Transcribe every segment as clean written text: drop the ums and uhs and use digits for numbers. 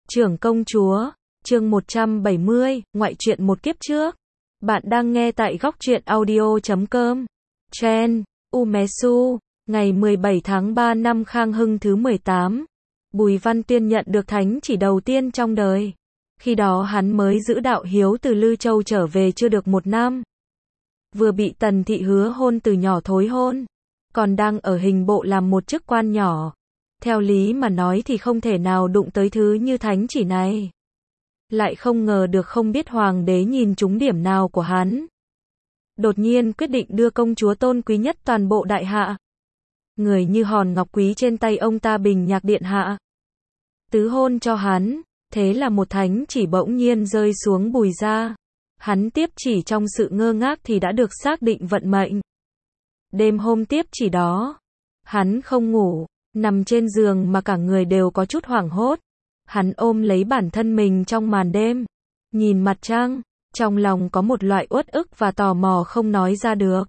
Trưởng công chúa, chương 170, ngoại truyện một kiếp trước. Bạn đang nghe tại góc truyện audio.com. Chen, Umesu, ngày 17 tháng 3 năm Khang Hưng thứ 18. Bùi Văn Tuyên nhận được thánh chỉ đầu tiên trong đời. Khi đó hắn mới giữ đạo hiếu từ Lư Châu trở về chưa được một năm. Vừa bị Tần Thị hứa hôn từ nhỏ thối hôn. Còn đang ở hình bộ làm một chức quan nhỏ. Theo lý mà nói thì không thể nào đụng tới thứ như thánh chỉ này. Lại không ngờ được không biết hoàng đế nhìn trúng điểm nào của hắn. Đột nhiên quyết định đưa công chúa tôn quý nhất toàn bộ đại hạ. Người như hòn ngọc quý trên tay ông ta Bình Nhạc điện hạ. Tứ hôn cho hắn, thế là một thánh chỉ bỗng nhiên rơi xuống Bùi gia. Hắn tiếp chỉ trong sự ngơ ngác thì đã được xác định vận mệnh. Đêm hôm tiếp chỉ đó, hắn không ngủ, nằm trên giường mà cả người đều có chút hoảng hốt. Hắn ôm lấy bản thân mình trong màn đêm, nhìn mặt trăng, trong lòng có một loại uất ức và tò mò không nói ra được.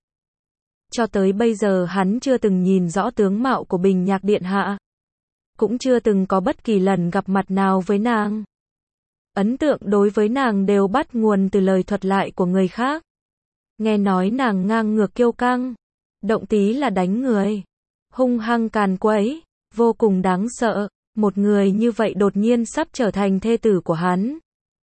Cho tới bây giờ hắn chưa từng nhìn rõ tướng mạo của Bình Nhạc điện hạ, cũng chưa từng có bất kỳ lần gặp mặt nào với nàng. Ấn tượng đối với nàng đều bắt nguồn từ lời thuật lại của người khác. Nghe nói nàng ngang ngược kiêu căng, động tí là đánh người, hung hăng càn quấy, vô cùng đáng sợ. Một người như vậy đột nhiên sắp trở thành thê tử của hắn.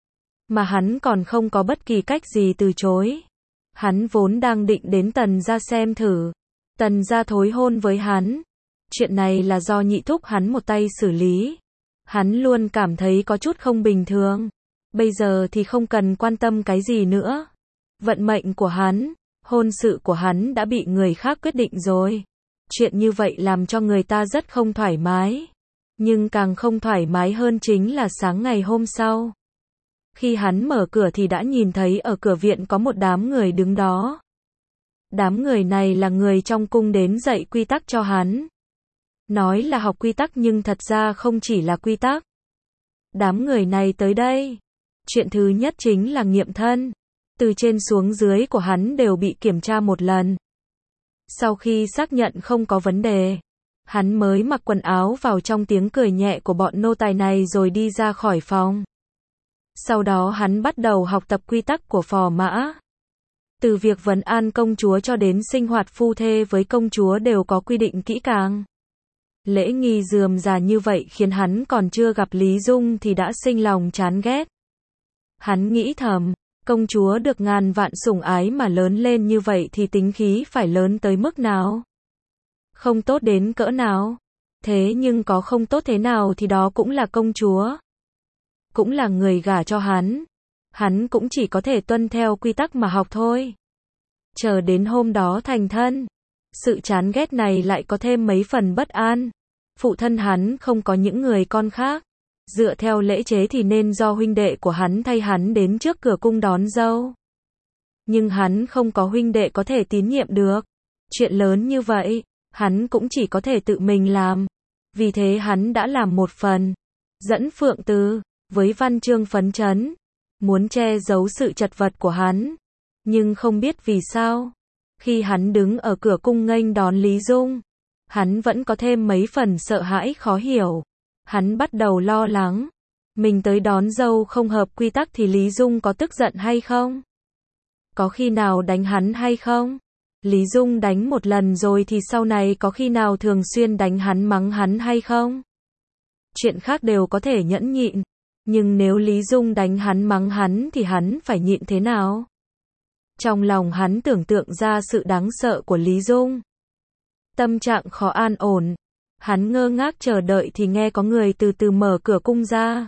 Mà hắn còn không có bất kỳ cách gì từ chối. Hắn vốn đang định đến Tần gia xem thử. Tần gia thối hôn với hắn. Chuyện này là do nhị thúc hắn một tay xử lý. Hắn luôn cảm thấy có chút không bình thường. Bây giờ thì không cần quan tâm cái gì nữa. Vận mệnh của hắn, hôn sự của hắn đã bị người khác quyết định rồi. Chuyện như vậy làm cho người ta rất không thoải mái. Nhưng càng không thoải mái hơn chính là sáng ngày hôm sau. Khi hắn mở cửa thì đã nhìn thấy ở cửa viện có một đám người đứng đó. Đám người này là người trong cung đến dạy quy tắc cho hắn. Nói là học quy tắc nhưng thật ra không chỉ là quy tắc. Đám người này tới đây. Chuyện thứ nhất chính là nghiệm thân. Từ trên xuống dưới của hắn đều bị kiểm tra một lần. Sau khi xác nhận không có vấn đề, hắn mới mặc quần áo vào trong tiếng cười nhẹ của bọn nô tài này rồi đi ra khỏi phòng. Sau đó hắn bắt đầu học tập quy tắc của phò mã. Từ việc vấn an công chúa cho đến sinh hoạt phu thê với công chúa đều có quy định kỹ càng. Lễ nghi rườm rà như vậy khiến hắn còn chưa gặp Lý Dung thì đã sinh lòng chán ghét. Hắn nghĩ thầm, công chúa được ngàn vạn sủng ái mà lớn lên như vậy thì tính khí phải lớn tới mức nào? Không tốt đến cỡ nào. Thế nhưng có không tốt thế nào thì đó cũng là công chúa. Cũng là người gả cho hắn. Hắn cũng chỉ có thể tuân theo quy tắc mà học thôi. Chờ đến hôm đó thành thân. Sự chán ghét này lại có thêm mấy phần bất an. Phụ thân hắn không có những người con khác. Dựa theo lễ chế thì nên do huynh đệ của hắn thay hắn đến trước cửa cung đón dâu. Nhưng hắn không có huynh đệ có thể tín nhiệm được. Chuyện lớn như vậy, hắn cũng chỉ có thể tự mình làm. Vì thế hắn đã làm một phần. Dẫn Phượng Từ, với văn chương phấn chấn. Muốn che giấu sự chật vật của hắn. Nhưng không biết vì sao. Khi hắn đứng ở cửa cung nghênh đón Lý Dung. Hắn vẫn có thêm mấy phần sợ hãi khó hiểu. Hắn bắt đầu lo lắng. Mình tới đón dâu không hợp quy tắc thì Lý Dung có tức giận hay không? Có khi nào đánh hắn hay không? Lý Dung đánh một lần rồi thì sau này có khi nào thường xuyên đánh hắn mắng hắn hay không? Chuyện khác đều có thể nhẫn nhịn. Nhưng nếu Lý Dung đánh hắn mắng hắn thì hắn phải nhịn thế nào? Trong lòng hắn tưởng tượng ra sự đáng sợ của Lý Dung. Tâm trạng khó an ổn. Hắn ngơ ngác chờ đợi thì nghe có người từ từ mở cửa cung ra.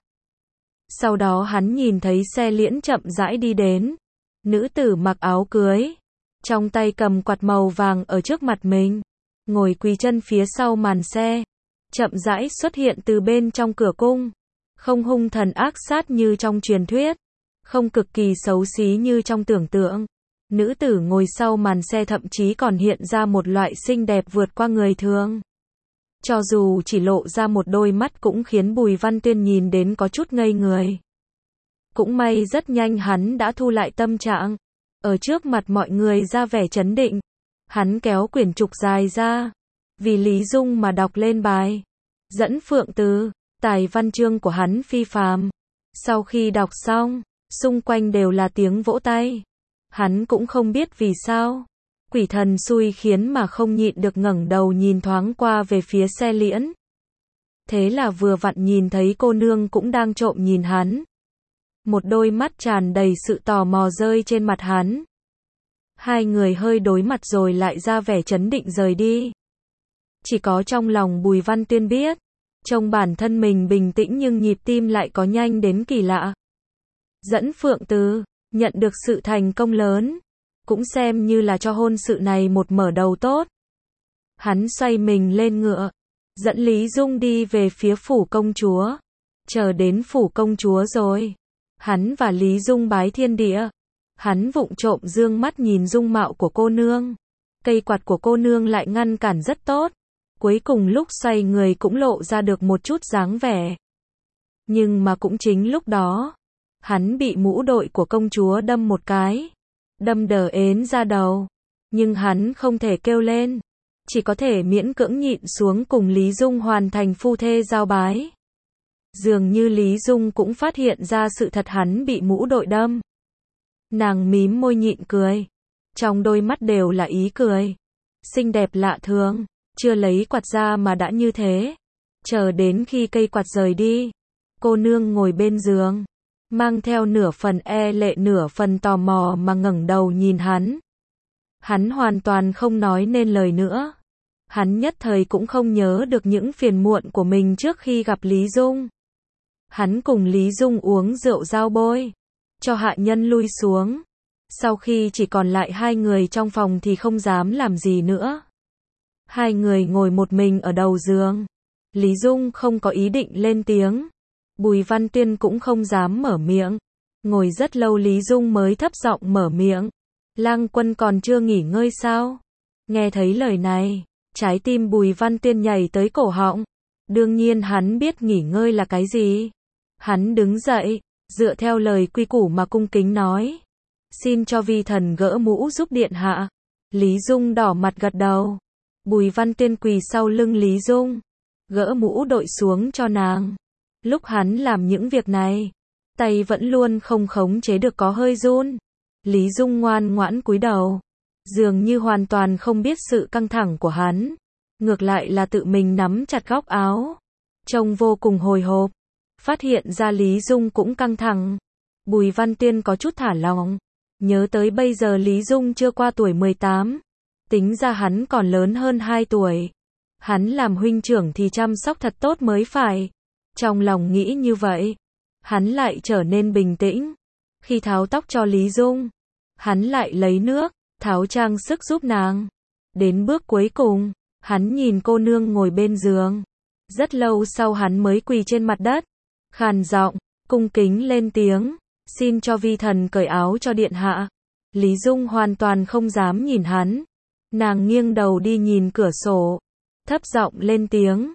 Sau đó hắn nhìn thấy xe liễn chậm rãi đi đến. Nữ tử mặc áo cưới. Trong tay cầm quạt màu vàng ở trước mặt mình. Ngồi quỳ chân phía sau màn xe. Chậm rãi xuất hiện từ bên trong cửa cung. Không hung thần ác sát như trong truyền thuyết. Không cực kỳ xấu xí như trong tưởng tượng. Nữ tử ngồi sau màn xe thậm chí còn hiện ra một loại xinh đẹp vượt qua người thường. Cho dù chỉ lộ ra một đôi mắt cũng khiến Bùi Văn Tuyên nhìn đến có chút ngây người. Cũng may rất nhanh hắn đã thu lại tâm trạng. Ở trước mặt mọi người ra vẻ trấn định. Hắn kéo quyển trục dài ra. Vì Lý Dung mà đọc lên bài. Dẫn Phượng Từ. Tài văn chương của hắn phi phàm. Sau khi đọc xong, xung quanh đều là tiếng vỗ tay. Hắn cũng không biết vì sao. Quỷ thần xui khiến mà không nhịn được ngẩng đầu nhìn thoáng qua về phía xe liễn. Thế là vừa vặn nhìn thấy cô nương cũng đang trộm nhìn hắn. Một đôi mắt tràn đầy sự tò mò rơi trên mặt hắn. Hai người hơi đối mặt rồi lại ra vẻ trấn định rời đi. Chỉ có trong lòng Bùi Văn Tuyên biết, trông bản thân mình bình tĩnh nhưng nhịp tim lại có nhanh đến kỳ lạ. Dẫn Phượng Từ, nhận được sự thành công lớn, cũng xem như là cho hôn sự này một mở đầu tốt. Hắn xoay mình lên ngựa, dẫn Lý Dung đi về phía phủ công chúa. Chờ đến phủ công chúa rồi, hắn và Lý Dung bái thiên địa. Hắn vụng trộm dương mắt nhìn dung mạo của cô nương. Cây quạt của cô nương lại ngăn cản rất tốt. Cuối cùng lúc xoay người cũng lộ ra được một chút dáng vẻ. Nhưng mà cũng chính lúc đó, hắn bị mũ đội của công chúa đâm một cái. Đâm đờ ến ra đầu. Nhưng hắn không thể kêu lên. Chỉ có thể miễn cưỡng nhịn xuống cùng Lý Dung hoàn thành phu thê giao bái. Dường như Lý Dung cũng phát hiện ra sự thật hắn bị mũ đội đâm. Nàng mím môi nhịn cười. Trong đôi mắt đều là ý cười. Xinh đẹp lạ thường. Chưa lấy quạt ra mà đã như thế. Chờ đến khi cây quạt rời đi, cô nương ngồi bên giường, mang theo nửa phần e lệ nửa phần tò mò mà ngẩng đầu nhìn hắn. Hắn hoàn toàn không nói nên lời nữa. Hắn nhất thời cũng không nhớ được những phiền muộn của mình trước khi gặp Lý Dung. Hắn cùng Lý Dung uống rượu giao bôi, cho hạ nhân lui xuống. Sau khi chỉ còn lại hai người trong phòng thì không dám làm gì nữa. Hai người ngồi một mình ở đầu giường. Lý Dung không có ý định lên tiếng. Bùi Văn Tuyên cũng không dám mở miệng. Ngồi rất lâu Lý Dung mới thấp giọng mở miệng. Lang Quân còn chưa nghỉ ngơi sao? Nghe thấy lời này, trái tim Bùi Văn Tuyên nhảy tới cổ họng. Đương nhiên hắn biết nghỉ ngơi là cái gì. Hắn đứng dậy, dựa theo lời quy củ mà cung kính nói. Xin cho vi thần gỡ mũ giúp điện hạ. Lý Dung đỏ mặt gật đầu. Bùi Văn Tuyên quỳ sau lưng Lý Dung, gỡ mũ đội xuống cho nàng. Lúc hắn làm những việc này, tay vẫn luôn không khống chế được có hơi run. Lý Dung ngoan ngoãn cúi đầu, dường như hoàn toàn không biết sự căng thẳng của hắn. Ngược lại là tự mình nắm chặt góc áo, trông vô cùng hồi hộp. Phát hiện ra Lý Dung cũng căng thẳng, Bùi Văn Tuyên có chút thả lỏng. Nhớ tới bây giờ Lý Dung chưa qua tuổi 18. Tính ra hắn còn lớn hơn 2 tuổi. Hắn làm huynh trưởng thì chăm sóc thật tốt mới phải. Trong lòng nghĩ như vậy, hắn lại trở nên bình tĩnh. Khi tháo tóc cho Lý Dung, hắn lại lấy nước, tháo trang sức giúp nàng. Đến bước cuối cùng, hắn nhìn cô nương ngồi bên giường. Rất lâu sau hắn mới quỳ trên mặt đất, khàn giọng, cung kính lên tiếng. Xin cho vi thần cởi áo cho điện hạ. Lý Dung hoàn toàn không dám nhìn hắn. Nàng nghiêng đầu đi nhìn cửa sổ, thấp giọng lên tiếng,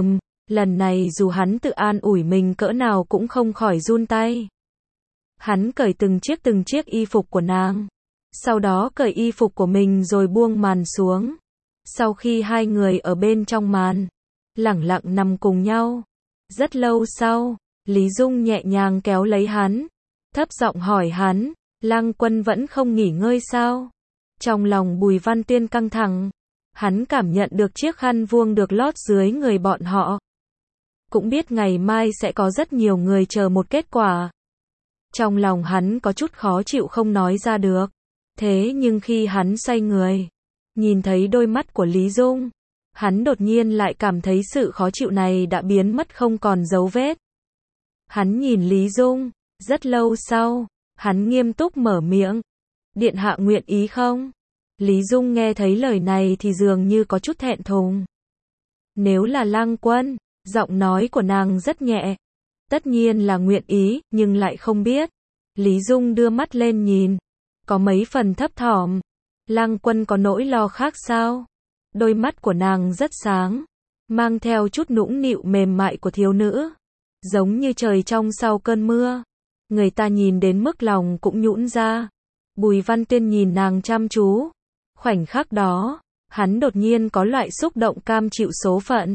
lần này dù hắn tự an ủi mình cỡ nào cũng không khỏi run tay. Hắn cởi từng chiếc y phục của nàng, sau đó cởi y phục của mình rồi buông màn xuống. Sau khi hai người ở bên trong màn, lẳng lặng nằm cùng nhau. Rất lâu sau, Lý Dung nhẹ nhàng kéo lấy hắn, thấp giọng hỏi hắn, Lang Quân vẫn không nghỉ ngơi sao? Trong lòng Bùi Văn Tuyên căng thẳng, hắn cảm nhận được chiếc khăn vuông được lót dưới người bọn họ. Cũng biết ngày mai sẽ có rất nhiều người chờ một kết quả. Trong lòng hắn có chút khó chịu không nói ra được. Thế nhưng khi hắn xoay người, nhìn thấy đôi mắt của Lý Dung, hắn đột nhiên lại cảm thấy sự khó chịu này đã biến mất không còn dấu vết. Hắn nhìn Lý Dung, rất lâu sau, hắn nghiêm túc mở miệng. Điện hạ nguyện ý không? Lý Dung nghe thấy lời này thì dường như có chút thẹn thùng. Nếu là Lang Quân, giọng nói của nàng rất nhẹ. Tất nhiên là nguyện ý, nhưng lại không biết. Lý Dung đưa mắt lên nhìn, có mấy phần thấp thỏm. Lang Quân có nỗi lo khác sao? Đôi mắt của nàng rất sáng, mang theo chút nũng nịu mềm mại của thiếu nữ, giống như trời trong sau cơn mưa. Người ta nhìn đến mức lòng cũng nhũn ra. Bùi Văn Tuyên nhìn nàng chăm chú. Khoảnh khắc đó, hắn đột nhiên có loại xúc động cam chịu số phận.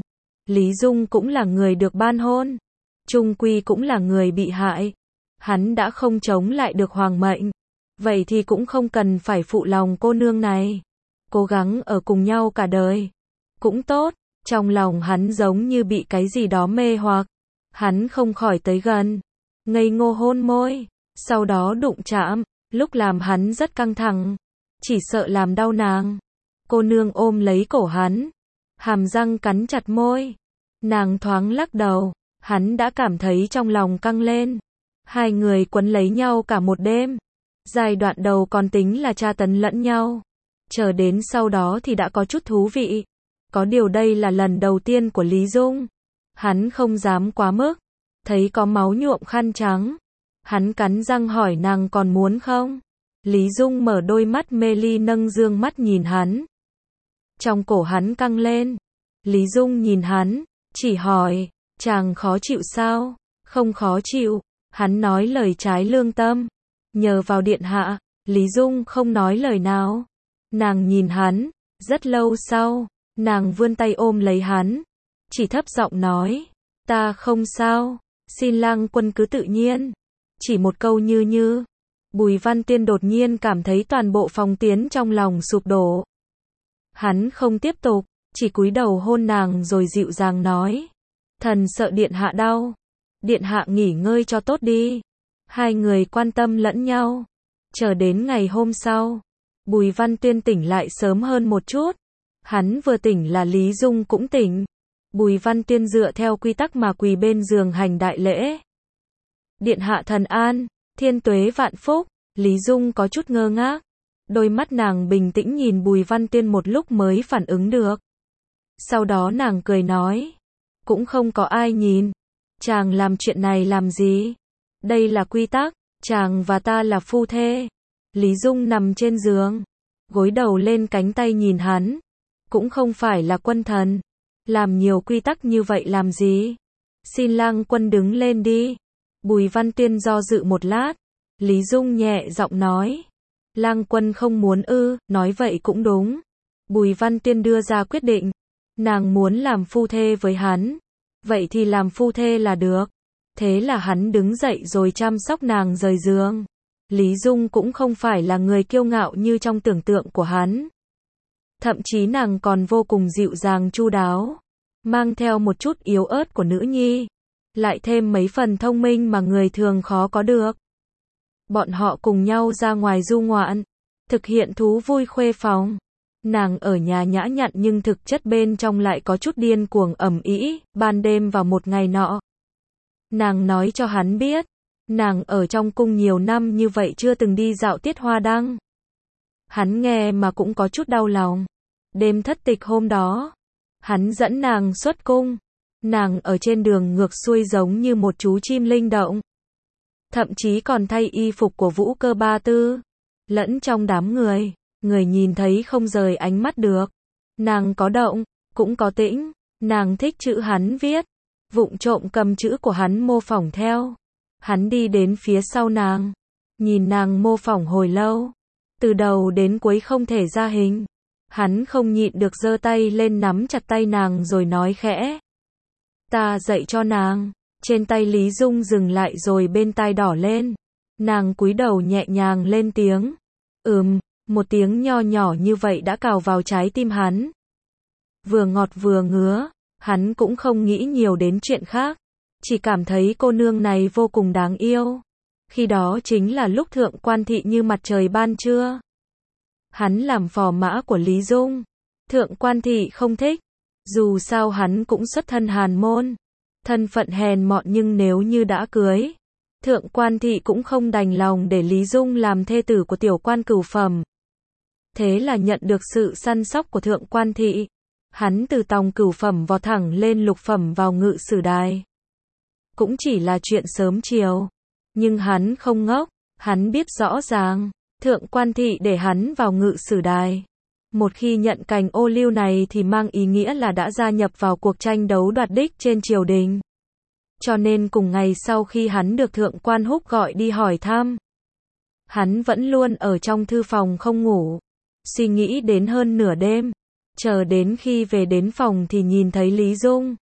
Lý Dung cũng là người được ban hôn, chung quy cũng là người bị hại. Hắn đã không chống lại được hoàng mệnh, vậy thì cũng không cần phải phụ lòng cô nương này. Cố gắng ở cùng nhau cả đời cũng tốt. Trong lòng hắn giống như bị cái gì đó mê hoặc, hắn không khỏi tới gần, ngây ngô hôn môi, sau đó đụng chạm, lúc làm hắn rất căng thẳng, chỉ sợ làm đau nàng. Cô nương ôm lấy cổ hắn, hàm răng cắn chặt môi, nàng thoáng lắc đầu, hắn đã cảm thấy trong lòng căng lên. Hai người quấn lấy nhau cả một đêm. Giai đoạn đầu còn tính là tra tấn lẫn nhau, chờ đến sau đó thì đã có chút thú vị. Có điều đây là lần đầu tiên của Lý Dung, hắn không dám quá mức. Thấy có máu nhuộm khăn trắng, hắn cắn răng hỏi nàng còn muốn không. Lý Dung mở đôi mắt mê ly nâng dương mắt nhìn hắn. Trong cổ hắn căng lên. Lý Dung nhìn hắn, chỉ hỏi, chàng khó chịu sao? Không khó chịu. Hắn nói lời trái lương tâm. Nhờ vào điện hạ, Lý Dung không nói lời nào. Nàng nhìn hắn, rất lâu sau, nàng vươn tay ôm lấy hắn, chỉ thấp giọng nói, ta không sao, xin lang quân cứ tự nhiên. Chỉ một câu như. Bùi Văn Tiên đột nhiên cảm thấy toàn bộ phòng tiến trong lòng sụp đổ. Hắn không tiếp tục, chỉ cúi đầu hôn nàng rồi dịu dàng nói, thần sợ điện hạ đau, điện hạ nghỉ ngơi cho tốt đi. Hai người quan tâm lẫn nhau. Chờ đến ngày hôm sau, Bùi Văn Tiên tỉnh lại sớm hơn một chút. Hắn vừa tỉnh là Lý Dung cũng tỉnh. Bùi Văn Tiên dựa theo quy tắc mà quỳ bên giường hành đại lễ. Điện hạ thần an, thiên tuế vạn phúc. Lý Dung có chút ngơ ngác. Đôi mắt nàng bình tĩnh nhìn Bùi Văn Tiên một lúc mới phản ứng được. Sau đó nàng cười nói, cũng không có ai nhìn. Chàng làm chuyện này làm gì? Đây là quy tắc, chàng và ta là phu thê. Lý Dung nằm trên giường, gối đầu lên cánh tay nhìn hắn. Cũng không phải là quân thần. Làm nhiều quy tắc như vậy làm gì? Xin lang quân đứng lên đi. Bùi Văn Tiên do dự một lát. Lý Dung nhẹ giọng nói, lang quân không muốn ư? Nói vậy cũng đúng. Bùi Văn Tiên đưa ra quyết định. Nàng muốn làm phu thê với hắn, vậy thì làm phu thê là được. Thế là hắn đứng dậy rồi chăm sóc nàng rời giường. Lý Dung cũng không phải là người kiêu ngạo như trong tưởng tượng của hắn. Thậm chí nàng còn vô cùng dịu dàng chu đáo, mang theo một chút yếu ớt của nữ nhi, lại thêm mấy phần thông minh mà người thường khó có được. Bọn họ cùng nhau ra ngoài du ngoạn, thực hiện thú vui khuê phòng. Nàng ở nhà nhã nhặn nhưng thực chất bên trong lại có chút điên cuồng ầm ĩ. Ban đêm vào một ngày nọ, nàng nói cho hắn biết, nàng ở trong cung nhiều năm như vậy chưa từng đi dạo tiết hoa đăng. Hắn nghe mà cũng có chút đau lòng. Đêm thất tịch hôm đó, hắn dẫn nàng xuất cung. Nàng ở trên đường ngược xuôi giống như một chú chim linh động. Thậm chí còn thay y phục của Vũ Cơ Ba Tư. Lẫn trong đám người, người nhìn thấy không rời ánh mắt được. Nàng có động, cũng có tĩnh. Nàng thích chữ hắn viết, vụng trộm cầm chữ của hắn mô phỏng theo. Hắn đi đến phía sau nàng, nhìn nàng mô phỏng hồi lâu, từ đầu đến cuối không thể ra hình. Hắn không nhịn được giơ tay lên nắm chặt tay nàng rồi nói khẽ, ta dạy cho nàng. Trên tay Lý Dung dừng lại rồi bên tai đỏ lên. Nàng cúi đầu nhẹ nhàng lên tiếng, một tiếng nho nhỏ như vậy đã cào vào trái tim hắn. Vừa ngọt vừa ngứa, hắn cũng không nghĩ nhiều đến chuyện khác, chỉ cảm thấy cô nương này vô cùng đáng yêu. Khi đó chính là lúc thượng quan thị như mặt trời ban trưa. Hắn làm phò mã của Lý Dung. Thượng quan thị không thích, dù sao hắn cũng xuất thân hàn môn, thân phận hèn mọn, nhưng nếu như đã cưới, thượng quan thị cũng không đành lòng để Lý Dung làm thê tử của tiểu quan cửu phẩm. Thế là nhận được sự săn sóc của thượng quan thị, hắn từ tòng cửu phẩm vọt thẳng lên lục phẩm vào ngự sử đài. Cũng chỉ là chuyện sớm chiều, nhưng hắn không ngốc, hắn biết rõ ràng, thượng quan thị để hắn vào ngự sử đài. Một khi nhận cành ô liu này thì mang ý nghĩa là đã gia nhập vào cuộc tranh đấu đoạt đích trên triều đình. Cho nên cùng ngày sau khi hắn được thượng quan Húc gọi đi hỏi thăm, hắn vẫn luôn ở trong thư phòng không ngủ, suy nghĩ đến hơn nửa đêm. Chờ đến khi về đến phòng thì nhìn thấy Lý Dung.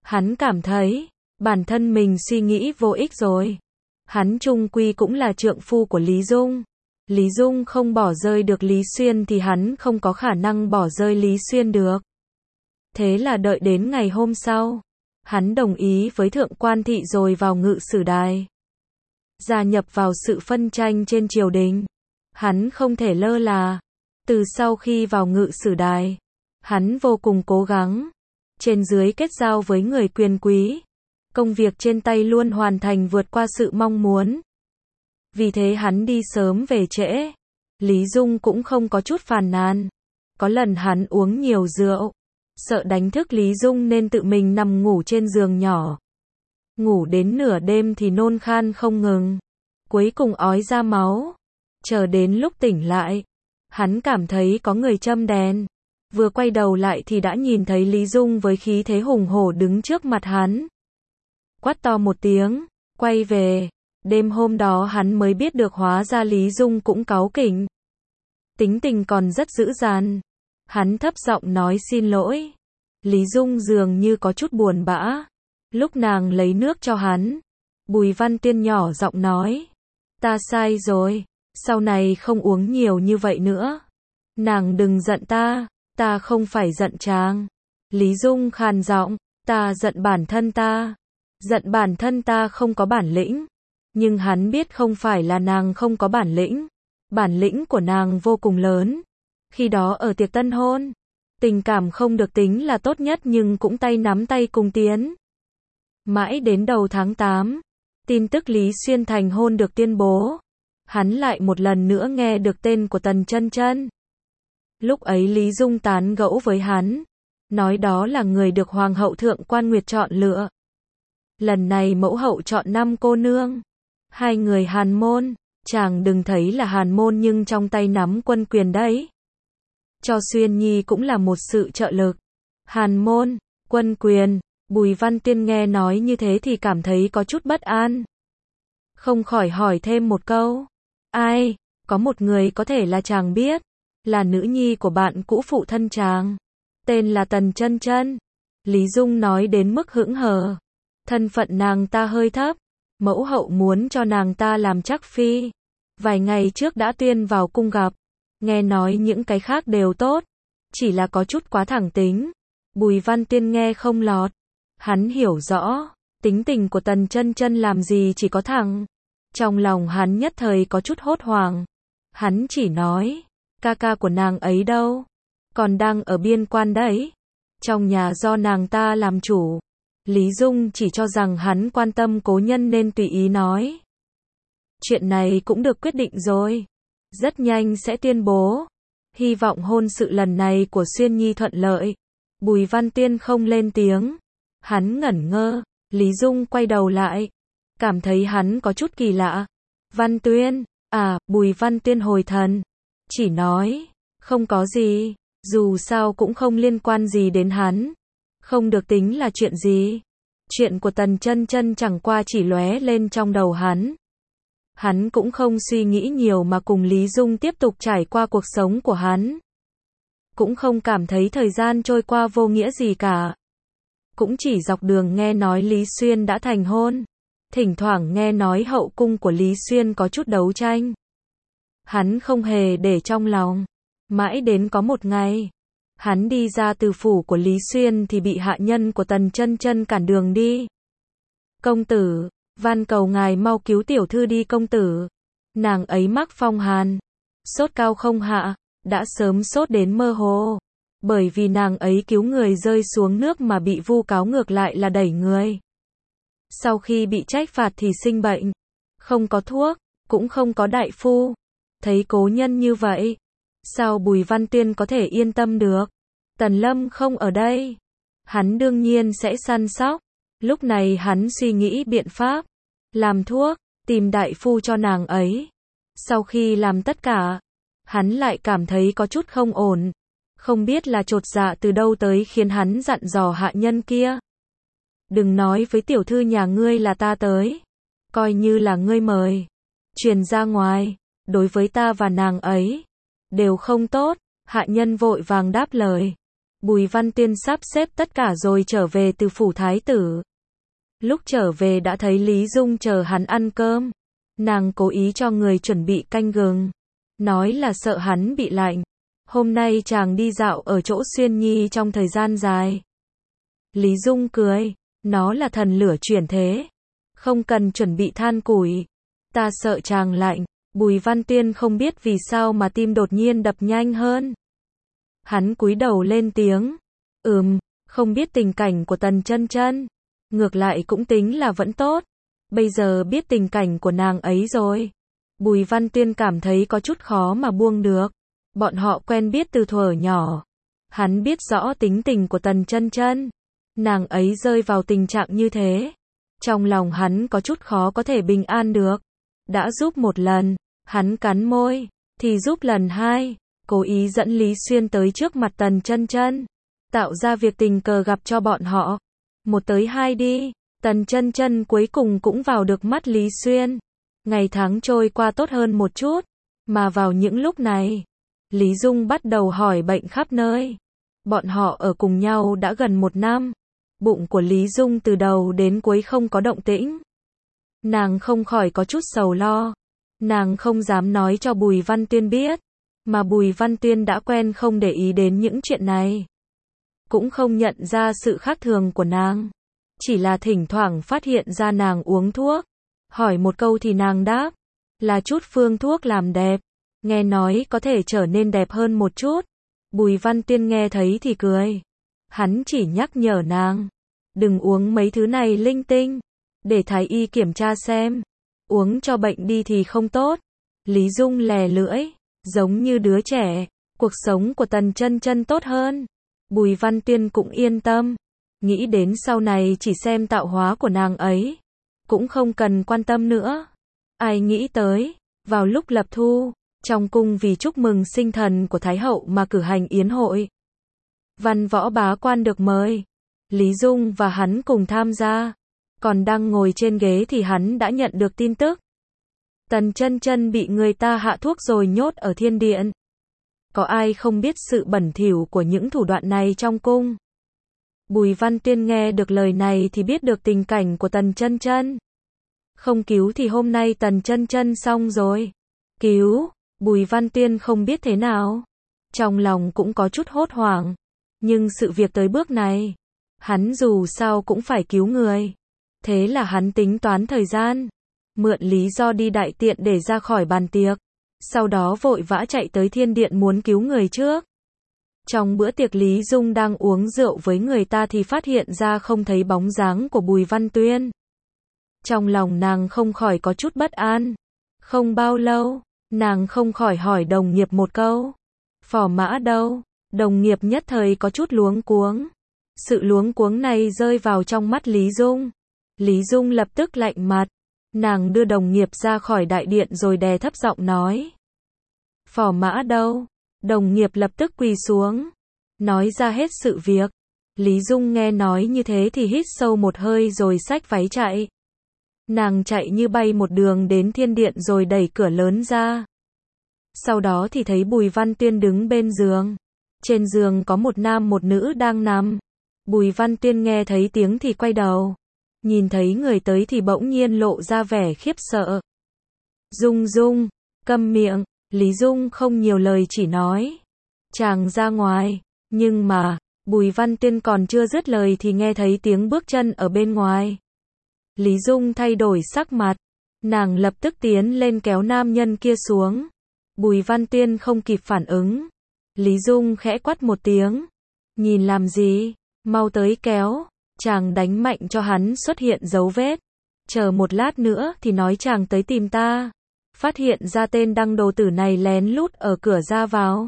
Hắn cảm thấy, bản thân mình suy nghĩ vô ích rồi. Hắn chung quy cũng là trượng phu của Lý Dung. Lý Dung không bỏ rơi được Lý Xuyên thì hắn không có khả năng bỏ rơi Lý Xuyên được. Thế là đợi đến ngày hôm sau, hắn đồng ý với thượng quan thị rồi vào ngự sử đài. Gia nhập vào sự phân tranh trên triều đình. Hắn không thể lơ là. Từ sau khi vào ngự sử đài, hắn vô cùng cố gắng. Trên dưới kết giao với người quyền quý. Công việc trên tay luôn hoàn thành vượt qua sự mong muốn. Vì thế hắn đi sớm về trễ. Lý Dung cũng không có chút phàn nàn. Có lần hắn uống nhiều rượu. Sợ đánh thức Lý Dung nên tự mình nằm ngủ trên giường nhỏ. Ngủ đến nửa đêm thì nôn khan không ngừng. Cuối cùng ói ra máu. Chờ đến lúc tỉnh lại, hắn cảm thấy có người châm đèn. Vừa quay đầu lại thì đã nhìn thấy Lý Dung với khí thế hùng hổ đứng trước mặt hắn. Quát to một tiếng, quay về. Đêm hôm đó hắn mới biết được hóa ra Lý Dung cũng cáu kỉnh. Tính tình còn rất dữ dằn. Hắn thấp giọng nói xin lỗi. Lý Dung dường như có chút buồn bã. Lúc nàng lấy nước cho hắn, Bùi Văn Tiên nhỏ giọng nói. Ta sai rồi, sau này không uống nhiều như vậy nữa. Nàng đừng giận ta không phải giận chàng. Lý Dung khàn giọng, ta giận bản thân ta. Giận bản thân ta không có bản lĩnh. Nhưng hắn biết không phải là nàng không có bản lĩnh. Bản lĩnh của nàng vô cùng lớn. Khi đó ở tiệc tân hôn, tình cảm không được tính là tốt nhất nhưng cũng tay nắm tay cùng tiến. Mãi đến đầu tháng 8, tin tức Lý Xuyên thành hôn được tuyên bố. Hắn lại một lần nữa nghe được tên của Tần Chân Chân. Lúc ấy Lý Dung tán gẫu với hắn, nói đó là người được Hoàng hậu Thượng Quan Nguyệt chọn lựa. Lần này mẫu hậu chọn 5 cô nương. 2 người hàn môn, chàng đừng thấy là hàn môn nhưng trong tay nắm quân quyền đấy. Cho Xuyên Nhi cũng là một sự trợ lực. Hàn môn, quân quyền, Bùi Văn Tiên nghe nói như thế thì cảm thấy có chút bất an. Không khỏi hỏi thêm một câu. Ai? Có một người có thể là chàng biết. Là nữ nhi của bạn cũ phụ thân chàng. Tên là Tần Chân Chân. Lý Dung nói đến mức hững hờ. Thân phận nàng ta hơi thấp. Mẫu hậu muốn cho nàng ta làm chắc phi. Vài ngày trước đã tuyên vào cung gặp. Nghe nói những cái khác đều tốt. Chỉ là có chút quá thẳng tính. Bùi Văn Tiên nghe không lọt. Hắn hiểu rõ. Tính tình của Tần Chân Chân làm gì chỉ có thẳng. Trong lòng hắn nhất thời có chút hốt hoảng. Hắn chỉ nói. Ca ca của nàng ấy đâu? Còn đang ở biên quan đấy. Trong nhà do nàng ta làm chủ. Lý Dung chỉ cho rằng hắn quan tâm cố nhân nên tùy ý nói. Chuyện này cũng được quyết định rồi. Rất nhanh sẽ tuyên bố. Hy vọng hôn sự lần này của Xuyên Nhi thuận lợi. Bùi Văn Tiên không lên tiếng. Hắn ngẩn ngơ. Lý Dung quay đầu lại. Cảm thấy hắn có chút kỳ lạ. Văn Tuyên. À, Bùi Văn Tiên hồi thần. Chỉ nói. Không có gì. Dù sao cũng không liên quan gì đến hắn. Không được tính là chuyện gì. Chuyện của Tần Chân Chân chẳng qua chỉ lóe lên trong đầu hắn. Hắn cũng không suy nghĩ nhiều mà cùng Lý Dung tiếp tục trải qua cuộc sống của hắn. Cũng không cảm thấy thời gian trôi qua vô nghĩa gì cả. Cũng chỉ dọc đường nghe nói Lý Xuyên đã thành hôn. Thỉnh thoảng nghe nói hậu cung của Lý Xuyên có chút đấu tranh. Hắn không hề để trong lòng. Mãi đến có một ngày, hắn đi ra từ phủ của Lý Xuyên thì bị hạ nhân của Tần Chân Chân cản đường đi. Công tử, van cầu ngài mau cứu tiểu thư đi công tử. Nàng ấy mắc phong hàn. Sốt cao không hạ, đã sớm sốt đến mơ hồ. Bởi vì nàng ấy cứu người rơi xuống nước mà bị vu cáo ngược lại là đẩy người. Sau khi bị trách phạt thì sinh bệnh. Không có thuốc, cũng không có đại phu. Thấy cố nhân như vậy, sao Bùi Văn Tiên có thể yên tâm được? Tần Lâm không ở đây. Hắn đương nhiên sẽ săn sóc. Lúc này hắn suy nghĩ biện pháp. Làm thuốc, tìm đại phu cho nàng ấy. Sau khi làm tất cả, hắn lại cảm thấy có chút không ổn. Không biết là chột dạ từ đâu tới khiến hắn dặn dò hạ nhân kia. Đừng nói với tiểu thư nhà ngươi là ta tới. Coi như là ngươi mời. Truyền ra ngoài, đối với ta và nàng ấy đều không tốt. Hạ nhân vội vàng đáp lời. Bùi Văn Tuyên sắp xếp tất cả rồi trở về từ phủ thái tử. Lúc trở về đã thấy Lý Dung chờ hắn ăn cơm. Nàng cố ý cho người chuẩn bị canh gừng. Nói là sợ hắn bị lạnh. Hôm nay chàng đi dạo ở chỗ Xuyên Nhi trong thời gian dài. Lý Dung cười. Nó là thần lửa chuyển thế. Không cần chuẩn bị than củi. Ta sợ chàng lạnh. Bùi Văn Tuyên không biết vì sao mà tim đột nhiên đập nhanh hơn. Hắn cúi đầu lên tiếng. Không biết tình cảnh của Tần Chân Chân. Ngược lại cũng tính là vẫn tốt. Bây giờ biết tình cảnh của nàng ấy rồi. Bùi Văn Tuyên cảm thấy có chút khó mà buông được. Bọn họ quen biết từ thuở nhỏ. Hắn biết rõ tính tình của Tần Chân Chân. Nàng ấy rơi vào tình trạng như thế. Trong lòng hắn có chút khó có thể bình an được. Đã giúp một lần, hắn cắn môi, thì giúp lần hai. Cố ý dẫn Lý Xuyên tới trước mặt Tần Chân Chân. Tạo ra việc tình cờ gặp cho bọn họ. Một tới hai đi. Tần Chân Chân cuối cùng cũng vào được mắt Lý Xuyên. Ngày tháng trôi qua tốt hơn một chút. Mà vào những lúc này, Lý Dung bắt đầu hỏi bệnh khắp nơi. Bọn họ ở cùng nhau đã gần một năm. Bụng của Lý Dung từ đầu đến cuối không có động tĩnh. Nàng không khỏi có chút sầu lo. Nàng không dám nói cho Bùi Văn Tuyên biết. Mà Bùi Văn Tuyên đã quen không để ý đến những chuyện này. Cũng không nhận ra sự khác thường của nàng. Chỉ là thỉnh thoảng phát hiện ra nàng uống thuốc. Hỏi một câu thì nàng đáp. Là chút phương thuốc làm đẹp. Nghe nói có thể trở nên đẹp hơn một chút. Bùi Văn Tuyên nghe thấy thì cười. Hắn chỉ nhắc nhở nàng. Đừng uống mấy thứ này linh tinh. Để thái y kiểm tra xem. Uống cho bệnh đi thì không tốt. Lý Dung lè lưỡi. Giống như đứa trẻ. Cuộc sống của Tần Chân Chân tốt hơn. Bùi Văn Tuyên cũng yên tâm. Nghĩ đến sau này chỉ xem tạo hóa của nàng ấy. Cũng không cần quan tâm nữa. Ai nghĩ tới. Vào lúc lập thu. Trong cung vì chúc mừng sinh thần của Thái hậu mà cử hành yến hội. Văn võ bá quan được mời. Lý Dung và hắn cùng tham gia. Còn đang ngồi trên ghế thì hắn đã nhận được tin tức. Tần Chân Chân bị người ta hạ thuốc rồi nhốt ở thiên điện. Có ai không biết sự bẩn thỉu của những thủ đoạn này trong cung. Bùi Văn Tuyên nghe được lời này thì biết được tình cảnh của Tần Chân Chân. Không cứu thì hôm nay Tần Chân Chân xong rồi. Cứu, Bùi Văn Tuyên không biết thế nào. Trong lòng cũng có chút hốt hoảng. Nhưng sự việc tới bước này, hắn dù sao cũng phải cứu người. Thế là hắn tính toán thời gian. Mượn lý do đi đại tiện để ra khỏi bàn tiệc. Sau đó vội vã chạy tới thiên điện muốn cứu người trước. Trong bữa tiệc Lý Dung đang uống rượu với người ta thì phát hiện ra không thấy bóng dáng của Bùi Văn Tuyên. Trong lòng nàng không khỏi có chút bất an. Không bao lâu, nàng không khỏi hỏi đồng nghiệp một câu. Phò mã đâu? Đồng nghiệp nhất thời có chút luống cuống. Sự luống cuống này rơi vào trong mắt Lý Dung. Lý Dung lập tức lạnh mặt. Nàng đưa đồng nghiệp ra khỏi đại điện rồi đè thấp giọng nói. Phò mã đâu? Đồng nghiệp lập tức quỳ xuống. Nói ra hết sự việc. Lý Dung nghe nói như thế thì hít sâu một hơi rồi xách váy chạy. Nàng chạy như bay một đường đến thiên điện rồi đẩy cửa lớn ra. Sau đó thì thấy Bùi Văn Tuyên đứng bên giường. Trên giường có một nam một nữ đang nằm. Bùi Văn Tuyên nghe thấy tiếng thì quay đầu. Nhìn thấy người tới thì bỗng nhiên lộ ra vẻ khiếp sợ. Dung Dung, câm miệng. Lý Dung không nhiều lời chỉ nói. Chàng ra ngoài. Nhưng mà, Bùi Văn Tuyên còn chưa dứt lời thì nghe thấy tiếng bước chân ở bên ngoài. Lý Dung thay đổi sắc mặt. Nàng lập tức tiến lên kéo nam nhân kia xuống. Bùi Văn Tuyên không kịp phản ứng. Lý Dung khẽ quát một tiếng. Nhìn làm gì? Mau tới kéo. Chàng đánh mạnh cho hắn xuất hiện dấu vết. Chờ một lát nữa thì nói chàng tới tìm ta. Phát hiện ra tên đăng đồ tử này lén lút ở cửa ra vào.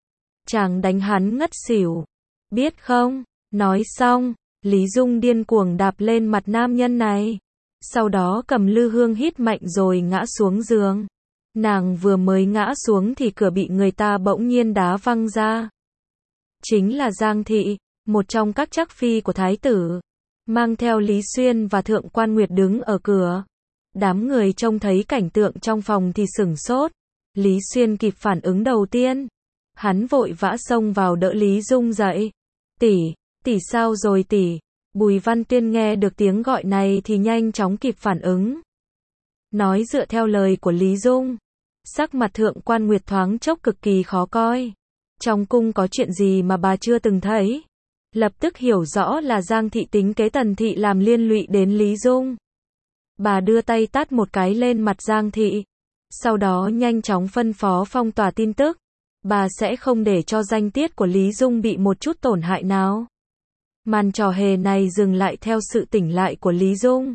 Chàng đánh hắn ngất xỉu. Biết không? Nói xong, Lý Dung điên cuồng đạp lên mặt nam nhân này. Sau đó cầm lư hương hít mạnh rồi ngã xuống giường. Nàng vừa mới ngã xuống thì cửa bị người ta bỗng nhiên đá văng ra. Chính là Giang Thị, một trong các trắc phi của thái tử. Mang theo Lý Xuyên và Thượng Quan Nguyệt đứng ở cửa. Đám người trông thấy cảnh tượng trong phòng thì sửng sốt. Lý Xuyên kịp phản ứng đầu tiên. Hắn vội vã xông vào đỡ Lý Dung dậy. Tỷ, tỷ sao rồi tỷ? Bùi Văn Tuyên nghe được tiếng gọi này thì nhanh chóng kịp phản ứng. Nói dựa theo lời của Lý Dung. Sắc mặt Thượng Quan Nguyệt thoáng chốc cực kỳ khó coi. Trong cung có chuyện gì mà bà chưa từng thấy? Lập tức hiểu rõ là Giang thị tính kế Tần thị làm liên lụy đến Lý Dung. Bà đưa tay tát một cái lên mặt Giang thị. Sau đó nhanh chóng phân phó phong tỏa tin tức. Bà sẽ không để cho danh tiết của Lý Dung bị một chút tổn hại nào. Màn trò hề này dừng lại theo sự tỉnh lại của Lý Dung.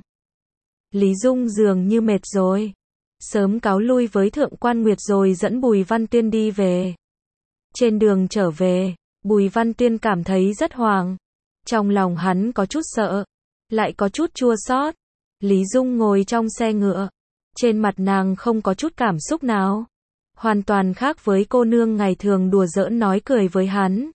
Lý Dung dường như mệt rồi. Sớm cáo lui với Thượng Quan Nguyệt rồi dẫn Bùi Văn Tuyên đi về. Trên đường trở về, Bùi Văn Tuyên cảm thấy rất hoảng. Trong lòng hắn có chút sợ, lại có chút chua xót. Lý Dung ngồi trong xe ngựa. Trên mặt nàng không có chút cảm xúc nào. Hoàn toàn khác với cô nương ngày thường đùa giỡn nói cười với hắn.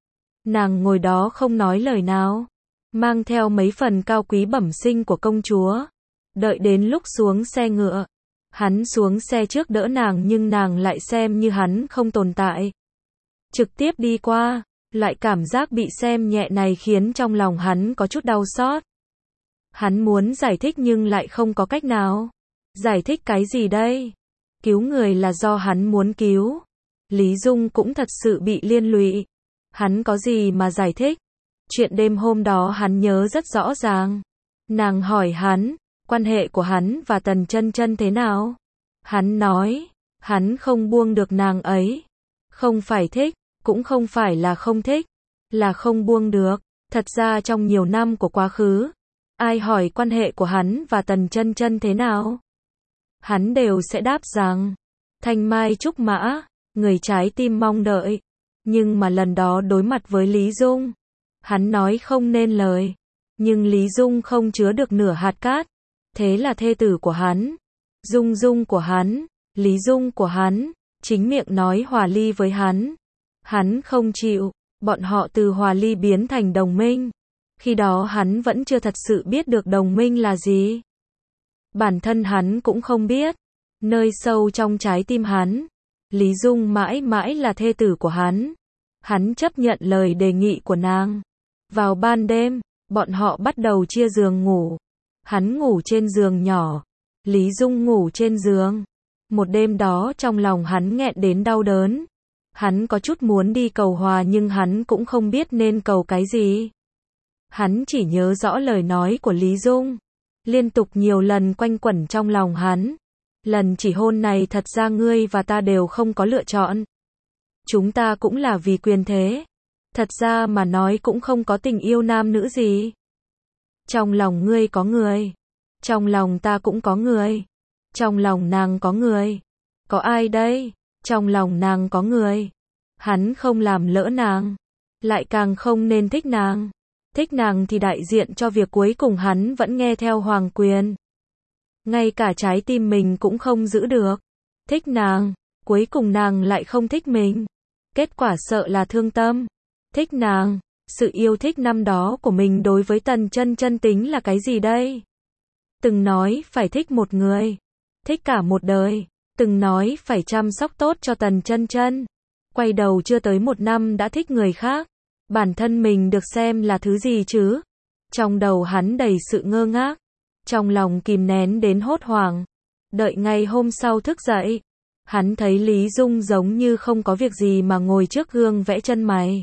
Nàng ngồi đó không nói lời nào. Mang theo mấy phần cao quý bẩm sinh của công chúa. Đợi đến lúc xuống xe ngựa. Hắn xuống xe trước đỡ nàng nhưng nàng lại xem như hắn không tồn tại. Trực tiếp đi qua. Loại cảm giác bị xem nhẹ này khiến trong lòng hắn có chút đau xót. Hắn muốn giải thích nhưng lại không có cách nào. Giải thích cái gì đây? Cứu người là do hắn muốn cứu. Lý Dung cũng thật sự bị liên lụy. Hắn có gì mà giải thích? Chuyện đêm hôm đó hắn nhớ rất rõ ràng. Nàng hỏi hắn, quan hệ của hắn và Tần Chân Chân thế nào? Hắn nói, hắn không buông được nàng ấy. Không phải thích, cũng không phải là không thích, là không buông được. Thật ra trong nhiều năm của quá khứ, ai hỏi quan hệ của hắn và Tần Chân Chân thế nào? Hắn đều sẽ đáp rằng, thanh mai trúc mã, người trái tim mong đợi. Nhưng mà lần đó đối mặt với Lý Dung, hắn nói không nên lời. Nhưng Lý Dung không chứa được nửa hạt cát. Thế là thê tử của hắn, Dung Dung của hắn, Lý Dung của hắn, chính miệng nói hòa ly với hắn. Hắn không chịu, bọn họ từ hòa ly biến thành đồng minh. Khi đó hắn vẫn chưa thật sự biết được đồng minh là gì. Bản thân hắn cũng không biết. Nơi sâu trong trái tim hắn, Lý Dung mãi mãi là thê tử của hắn. Hắn chấp nhận lời đề nghị của nàng. Vào ban đêm, bọn họ bắt đầu chia giường ngủ. Hắn ngủ trên giường nhỏ, Lý Dung ngủ trên giường. Một đêm đó trong lòng hắn nghẹn đến đau đớn. Hắn có chút muốn đi cầu hòa nhưng hắn cũng không biết nên cầu cái gì. Hắn chỉ nhớ rõ lời nói của Lý Dung. Liên tục nhiều lần quanh quẩn trong lòng hắn. Lần chỉ hôn này thật ra ngươi và ta đều không có lựa chọn. Chúng ta cũng là vì quyền thế. Thật ra mà nói cũng không có tình yêu nam nữ gì. Trong lòng ngươi có người. Trong lòng ta cũng có người. Trong lòng nàng có người. Có ai đây? Trong lòng nàng có người. Hắn không làm lỡ nàng. Lại càng không nên thích nàng. Thích nàng thì đại diện cho việc cuối cùng hắn vẫn nghe theo hoàng quyền. Ngay cả trái tim mình cũng không giữ được. Thích nàng, cuối cùng nàng lại không thích mình. Kết quả sợ là thương tâm. Thích nàng, sự yêu thích năm đó của mình đối với Tần Chân Chân tính là cái gì đây? Từng nói phải thích một người. Thích cả một đời. Từng nói phải chăm sóc tốt cho Tần Chân Chân. Quay đầu chưa tới một năm đã thích người khác. Bản thân mình được xem là thứ gì chứ? Trong đầu hắn đầy sự ngơ ngác. Trong lòng kìm nén đến hốt hoảng. Đợi ngày hôm sau thức dậy. Hắn thấy Lý Dung giống như không có việc gì mà ngồi trước gương vẽ chân mày.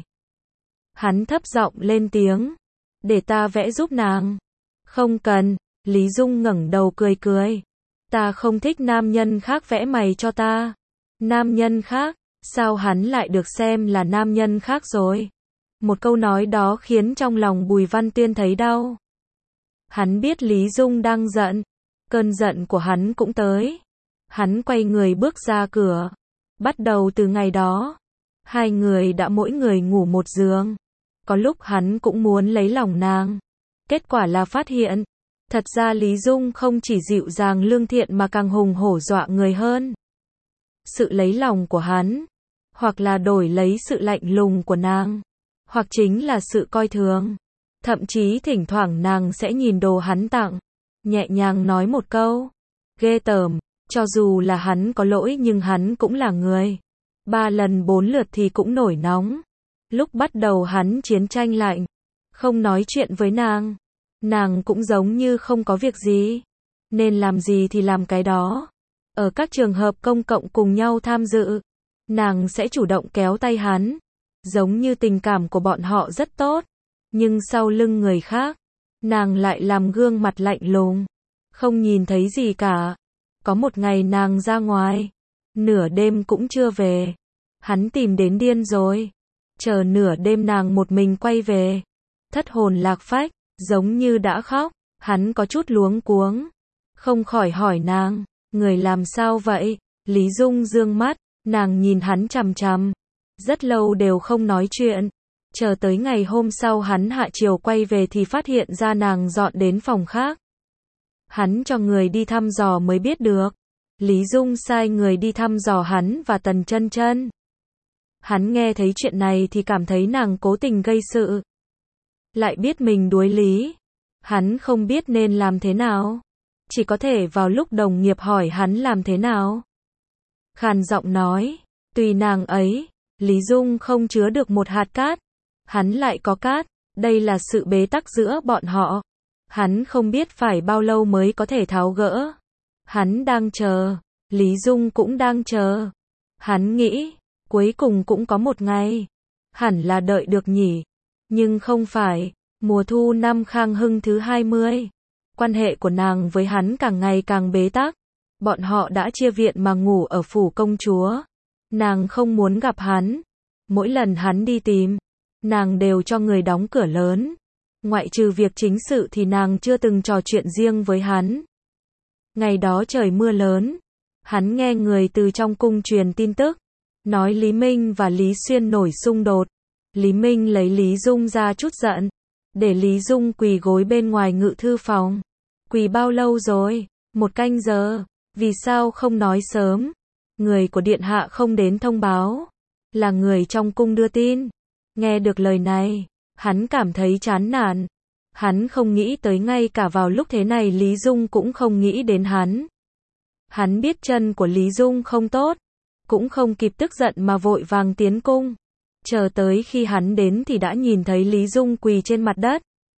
Hắn thấp giọng lên tiếng. Để ta vẽ giúp nàng. Không cần. Lý Dung ngẩng đầu cười cười. Ta không thích nam nhân khác vẽ mày cho ta. Nam nhân khác? Sao hắn lại được xem là nam nhân khác rồi? Một câu nói đó khiến trong lòng Bùi Văn Tuyên thấy đau. Hắn biết Lý Dung đang giận. Cơn giận của hắn cũng tới. Hắn quay người bước ra cửa. Bắt đầu từ ngày đó, hai người đã mỗi người ngủ một giường. Có lúc hắn cũng muốn lấy lòng nàng. Kết quả là phát hiện, thật ra Lý Dung không chỉ dịu dàng lương thiện mà càng hùng hổ dọa người hơn. Sự lấy lòng của hắn, hoặc là đổi lấy sự lạnh lùng của nàng, hoặc chính là sự coi thường. Thậm chí thỉnh thoảng nàng sẽ nhìn đồ hắn tặng, nhẹ nhàng nói một câu, ghê tởm. Cho dù là hắn có lỗi nhưng hắn cũng là người. 3 lần 4 lượt thì cũng nổi nóng. Lúc bắt đầu hắn chiến tranh lạnh, không nói chuyện với nàng cũng giống như không có việc gì, nên làm gì thì làm cái đó. Ở các trường hợp công cộng cùng nhau tham dự, nàng sẽ chủ động kéo tay hắn, giống như tình cảm của bọn họ rất tốt, nhưng sau lưng người khác, nàng lại làm gương mặt lạnh lùng, không nhìn thấy gì cả. Có một ngày nàng ra ngoài, nửa đêm cũng chưa về, hắn tìm đến điên rồi, chờ nửa đêm nàng một mình quay về, thất hồn lạc phách, giống như đã khóc, hắn có chút luống cuống, không khỏi hỏi nàng, người làm sao vậy? Lý Dung dương mắt, nàng nhìn hắn chằm chằm, rất lâu đều không nói chuyện, chờ tới ngày hôm sau hắn hạ chiều quay về thì phát hiện ra nàng dọn đến phòng khác. Hắn cho người đi thăm dò mới biết được, Lý Dung sai người đi thăm dò hắn và Tần Chân Chân. Hắn nghe thấy chuyện này thì cảm thấy nàng cố tình gây sự, lại biết mình đuối lý, hắn không biết nên làm thế nào, chỉ có thể vào lúc đồng nghiệp hỏi hắn làm thế nào. Khàn giọng nói, tùy nàng ấy. Lý Dung không chứa được một hạt cát, hắn lại có cát, đây là sự bế tắc giữa bọn họ. Hắn không biết phải bao lâu mới có thể tháo gỡ. Hắn đang chờ, Lý Dung cũng đang chờ. Hắn nghĩ, cuối cùng cũng có một ngày, hẳn là đợi được nhỉ. Nhưng không phải, mùa thu năm Khang Hưng thứ 20. Quan hệ của nàng với hắn càng ngày càng bế tắc. Bọn họ đã chia viện mà ngủ ở phủ công chúa. Nàng không muốn gặp hắn. Mỗi lần hắn đi tìm, nàng đều cho người đóng cửa lớn. Ngoại trừ việc chính sự thì nàng chưa từng trò chuyện riêng với hắn. Ngày đó trời mưa lớn, hắn nghe người từ trong cung truyền tin tức, nói Lý Minh và Lý Xuyên nổi xung đột. Lý Minh lấy Lý Dung ra chút giận, để Lý Dung quỳ gối bên ngoài ngự thư phòng. Quỳ bao lâu rồi? 1 canh giờ. Vì sao không nói sớm? Người của điện hạ không đến thông báo, là người trong cung đưa tin. Nghe được lời này, hắn cảm thấy chán nản. Hắn không nghĩ tới ngay cả vào lúc thế này Lý Dung cũng không nghĩ đến hắn. Hắn biết chân của Lý Dung không tốt, cũng không kịp tức giận mà vội vàng tiến cung. Chờ tới khi hắn đến thì đã nhìn thấy Lý Dung quỳ trên mặt đất.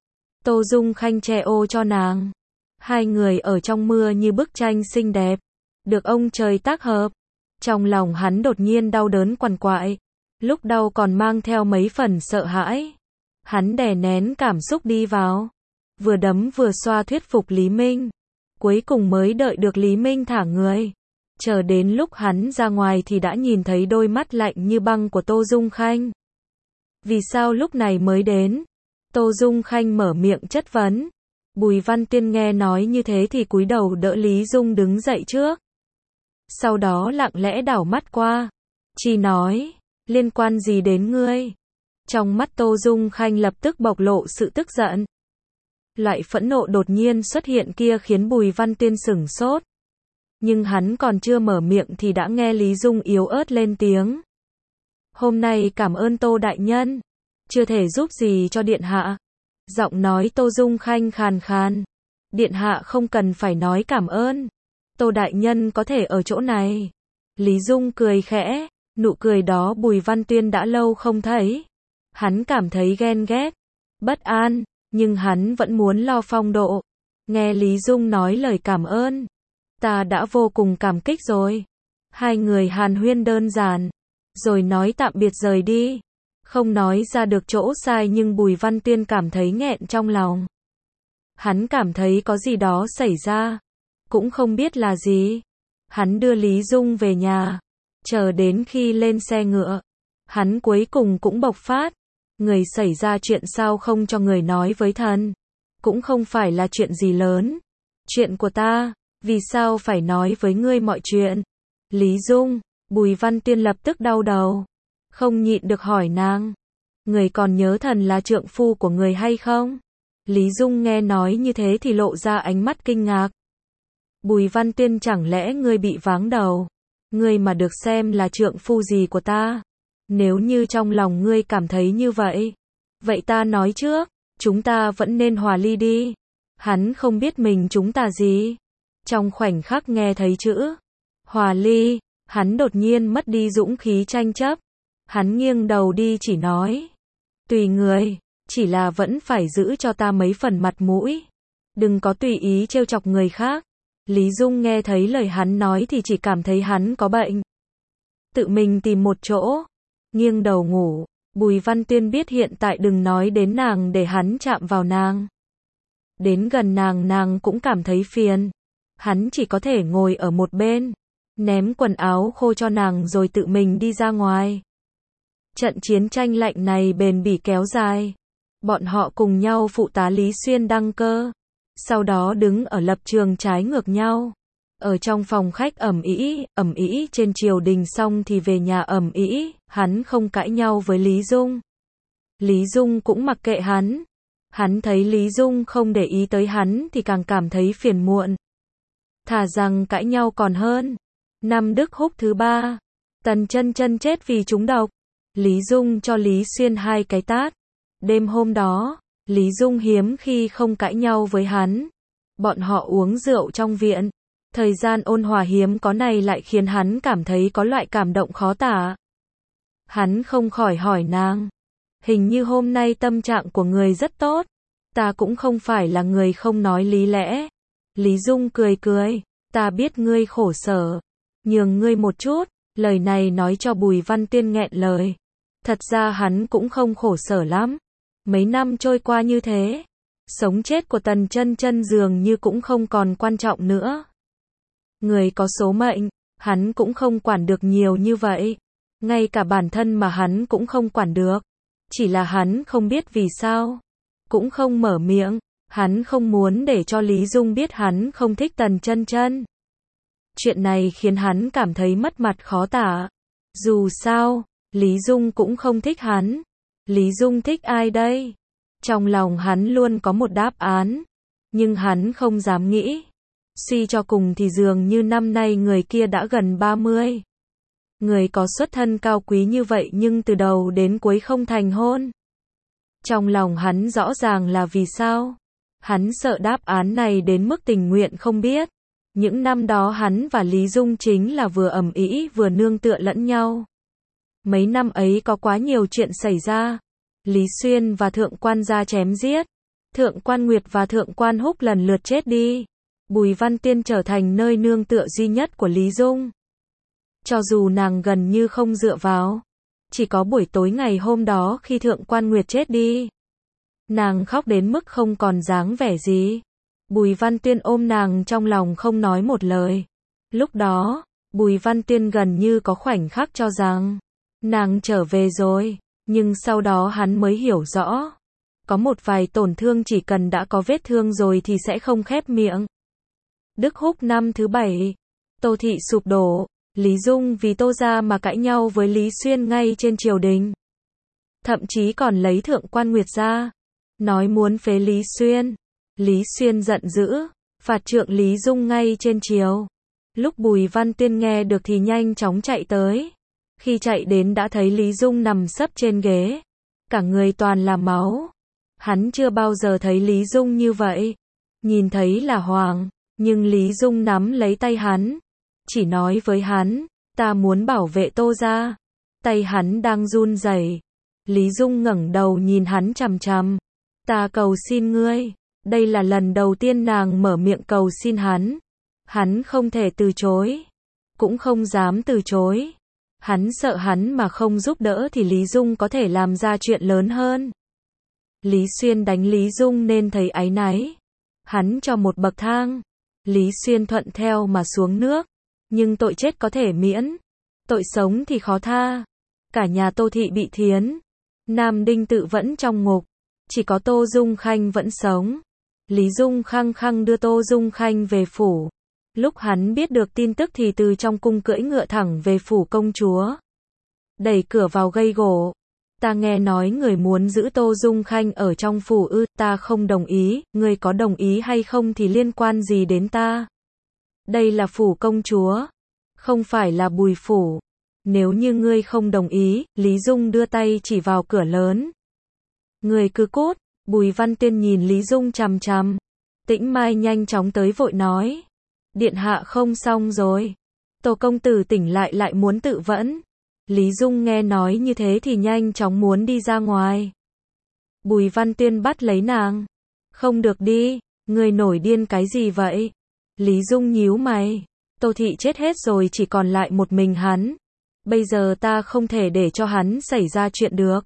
Tô Dung Khanh che ô cho nàng. Hai người ở trong mưa như bức tranh xinh đẹp, được ông trời tác hợp. Trong lòng hắn đột nhiên đau đớn quằn quại, lúc đau còn mang theo mấy phần sợ hãi. Hắn đè nén cảm xúc đi vào, vừa đấm vừa xoa thuyết phục Lý Minh. Cuối cùng mới đợi được Lý Minh thả người. Chờ đến lúc hắn ra ngoài thì đã nhìn thấy đôi mắt lạnh như băng của Tô Dung Khanh. Vì sao lúc này mới đến? Tô Dung Khanh mở miệng chất vấn. Bùi Văn Tiên nghe nói như thế thì cúi đầu đỡ Lý Dung đứng dậy trước. Sau đó lặng lẽ đảo mắt qua. Chỉ nói, liên quan gì đến ngươi? Trong mắt Tô Dung Khanh lập tức bộc lộ sự tức giận. Loại phẫn nộ đột nhiên xuất hiện kia khiến Bùi Văn Tiên sửng sốt. Nhưng hắn còn chưa mở miệng thì đã nghe Lý Dung yếu ớt lên tiếng. Hôm nay cảm ơn Tô đại nhân, chưa thể giúp gì cho điện hạ. Giọng nói Tô Dung Khanh khàn khàn. Điện hạ không cần phải nói cảm ơn. Tô đại nhân có thể ở chỗ này. Lý Dung cười khẽ, nụ cười đó Bùi Văn Tuyên đã lâu không thấy. Hắn cảm thấy ghen ghét, bất an, nhưng hắn vẫn muốn lo phong độ. Nghe Lý Dung nói lời cảm ơn, ta đã vô cùng cảm kích rồi. Hai người hàn huyên đơn giản, rồi nói tạm biệt rời đi. Không nói ra được chỗ sai nhưng Bùi Văn Tuyên cảm thấy nghẹn trong lòng. Hắn cảm thấy có gì đó xảy ra, cũng không biết là gì. Hắn đưa Lý Dung về nhà, chờ đến khi lên xe ngựa, hắn cuối cùng cũng bộc phát. Người xảy ra chuyện sao không cho người nói với thần? Cũng không phải là chuyện gì lớn. Chuyện của ta, vì sao phải nói với ngươi mọi chuyện? Lý Dung, Bùi Văn Tuyên lập tức đau đầu. Không nhịn được hỏi nàng. Người còn nhớ thần là trượng phu của người hay không? Lý Dung nghe nói như thế thì lộ ra ánh mắt kinh ngạc. Bùi Văn Tuyên, chẳng lẽ ngươi bị váng đầu? Ngươi mà được xem là trượng phu gì của ta? Nếu như trong lòng ngươi cảm thấy như vậy, vậy ta nói trước, chúng ta vẫn nên hòa ly đi. Hắn không biết mình chúng ta gì. Trong khoảnh khắc nghe thấy chữ hòa ly, hắn đột nhiên mất đi dũng khí tranh chấp. Hắn nghiêng đầu đi chỉ nói, Tùy người, chỉ là vẫn phải giữ cho ta mấy phần mặt mũi. Đừng có tùy ý trêu chọc người khác. Lý Dung nghe thấy lời hắn nói thì chỉ cảm thấy hắn có bệnh. Tự mình tìm một chỗ, nghiêng đầu ngủ. Bùi Văn Tuyên biết hiện tại đừng nói đến nàng để hắn chạm vào nàng. Đến gần nàng cũng cảm thấy phiền. Hắn chỉ có thể ngồi ở một bên, ném quần áo khô cho nàng rồi tự mình đi ra ngoài. Trận chiến tranh lạnh này bền bỉ kéo dài. Bọn họ cùng nhau phụ tá Lý Xuyên đăng cơ. Sau đó đứng ở lập trường trái ngược nhau. Ở trong phòng khách ầm ĩ trên triều đình xong thì về nhà ầm ĩ, hắn không cãi nhau với Lý Dung. Lý Dung cũng mặc kệ hắn. Hắn thấy Lý Dung không để ý tới hắn thì càng cảm thấy phiền muộn. Thà rằng cãi nhau còn hơn. Năm Đức Húc thứ 3, Tần Chân Chân chết vì trúng độc. Lý Dung cho Lý Xuyên 2 cái tát. Đêm hôm đó, Lý Dung hiếm khi không cãi nhau với hắn. Bọn họ uống rượu trong viện. Thời gian ôn hòa hiếm có này lại khiến hắn cảm thấy có loại cảm động khó tả. Hắn không khỏi hỏi nàng. Hình như hôm nay tâm trạng của người rất tốt. Ta cũng không phải là người không nói lý lẽ. Lý Dung cười cười. Ta biết ngươi khổ sở. Nhường ngươi một chút. Lời này nói cho Bùi Văn Tuyên nghẹn lời. Thật ra hắn cũng không khổ sở lắm. Mấy năm trôi qua như thế. Sống chết của Tần Chân Chân dường như cũng không còn quan trọng nữa. Người có số mệnh, hắn cũng không quản được nhiều như vậy. Ngay cả bản thân mà hắn cũng không quản được. Chỉ là hắn không biết vì sao. Cũng không mở miệng. Hắn không muốn để cho Lý Dung biết hắn không thích Tần Chân Chân. Chuyện này khiến hắn cảm thấy mất mặt khó tả. Dù sao, Lý Dung cũng không thích hắn. Lý Dung thích ai đây? Trong lòng hắn luôn có một đáp án. Nhưng hắn không dám nghĩ. Suy cho cùng thì dường như năm nay người kia đã gần 30. Người có xuất thân cao quý như vậy nhưng từ đầu đến cuối không thành hôn. Trong lòng hắn rõ ràng là vì sao. Hắn sợ đáp án này đến mức tình nguyện không biết. Những năm đó hắn và Lý Dung chính là vừa ầm ĩ vừa nương tựa lẫn nhau. Mấy năm ấy có quá nhiều chuyện xảy ra. Lý Xuyên và Thượng Quan gia chém giết. Thượng Quan Nguyệt và Thượng Quan Húc lần lượt chết đi. Bùi Văn Tiên trở thành nơi nương tựa duy nhất của Lý Dung. Cho dù nàng gần như không dựa vào. Chỉ có buổi tối ngày hôm đó khi Thượng Quan Nguyệt chết đi. Nàng khóc đến mức không còn dáng vẻ gì. Bùi Văn Tiên ôm nàng trong lòng không nói một lời. Lúc đó, Bùi Văn Tiên gần như có khoảnh khắc cho rằng nàng trở về rồi. Nhưng sau đó hắn mới hiểu rõ. Có một vài tổn thương chỉ cần đã có vết thương rồi thì sẽ không khép miệng. Đức Húc năm thứ 7. Tô thị sụp đổ. Lý Dung vì Tô gia mà cãi nhau với Lý Xuyên ngay trên triều đình. Thậm chí còn lấy Thượng Quan Nguyệt ra. Nói muốn phế Lý Xuyên. Lý Xuyên giận dữ. Phạt trượng Lý Dung ngay trên triều. Lúc Bùi Văn Tuyên nghe được thì nhanh chóng chạy tới. Khi chạy đến đã thấy Lý Dung nằm sấp trên ghế. Cả người toàn là máu. Hắn chưa bao giờ thấy Lý Dung như vậy. Nhìn thấy là hoàng. Nhưng Lý Dung nắm lấy tay hắn. Chỉ nói với hắn. Ta muốn bảo vệ Tô gia. Tay hắn đang run rẩy. Lý Dung ngẩng đầu nhìn hắn chằm chằm. Ta cầu xin ngươi. Đây là lần đầu tiên nàng mở miệng cầu xin hắn. Hắn không thể từ chối. Cũng không dám từ chối. Hắn sợ hắn mà không giúp đỡ thì Lý Dung có thể làm ra chuyện lớn hơn. Lý Xuyên đánh Lý Dung nên thấy áy náy. Hắn cho một bậc thang. Lý Xuyên thuận theo mà xuống nước. Nhưng tội chết có thể miễn. Tội sống thì khó tha. Cả nhà Tô thị bị thiến. Nam Đinh Tự vẫn trong ngục. Chỉ có Tô Dung Khanh vẫn sống. Lý Dung khăng khăng đưa Tô Dung Khanh về phủ. Lúc hắn biết được tin tức thì từ trong cung cưỡi ngựa thẳng về phủ công chúa. Đẩy cửa vào gây gổ. Ta nghe nói người muốn giữ Tô Dung Khanh ở trong phủ ư, ta không đồng ý, người có đồng ý hay không thì liên quan gì đến ta. Đây là phủ công chúa, không phải là Bùi phủ. Nếu như ngươi không đồng ý, Lý Dung đưa tay chỉ vào cửa lớn. Người cứ cút. Bùi Văn Tiên nhìn Lý Dung chằm chằm. Tĩnh Mai nhanh chóng tới vội nói. Điện hạ không xong rồi. Tô công tử tỉnh lại muốn tự vẫn. Lý Dung nghe nói như thế thì nhanh chóng muốn đi ra ngoài. Bùi Văn Tuyên bắt lấy nàng. Không được đi, người nổi điên cái gì vậy? Lý Dung nhíu mày. Tô Thị chết hết rồi, chỉ còn lại một mình hắn. Bây giờ ta không thể để cho hắn xảy ra chuyện được.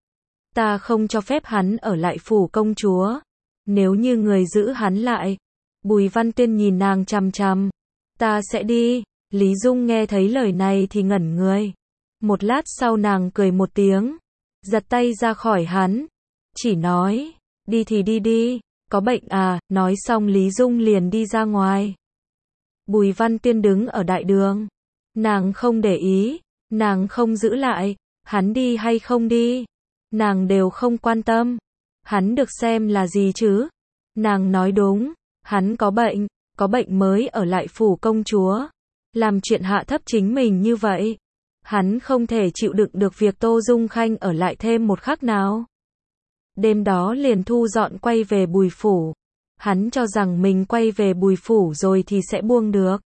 Ta không cho phép hắn ở lại phủ công chúa. Nếu như người giữ hắn lại. Bùi Văn Tuyên nhìn nàng chằm chằm. Ta sẽ đi. Lý Dung nghe thấy lời này thì ngẩn người. Một lát sau nàng cười một tiếng. Giật tay ra khỏi hắn. Chỉ nói. Đi thì đi đi. Có bệnh à? Nói xong Lý Dung liền đi ra ngoài. Bùi Văn Tuyên đứng ở đại đường. Nàng không để ý. Nàng không giữ lại. Hắn đi hay không đi. Nàng đều không quan tâm. Hắn được xem là gì chứ? Nàng nói đúng. Hắn có bệnh mới ở lại phủ công chúa. Làm chuyện hạ thấp chính mình như vậy. Hắn không thể chịu đựng được việc Tô Dung Khanh ở lại thêm một khắc nào. Đêm đó liền thu dọn quay về Bùi phủ. Hắn cho rằng mình quay về Bùi phủ rồi thì sẽ buông được.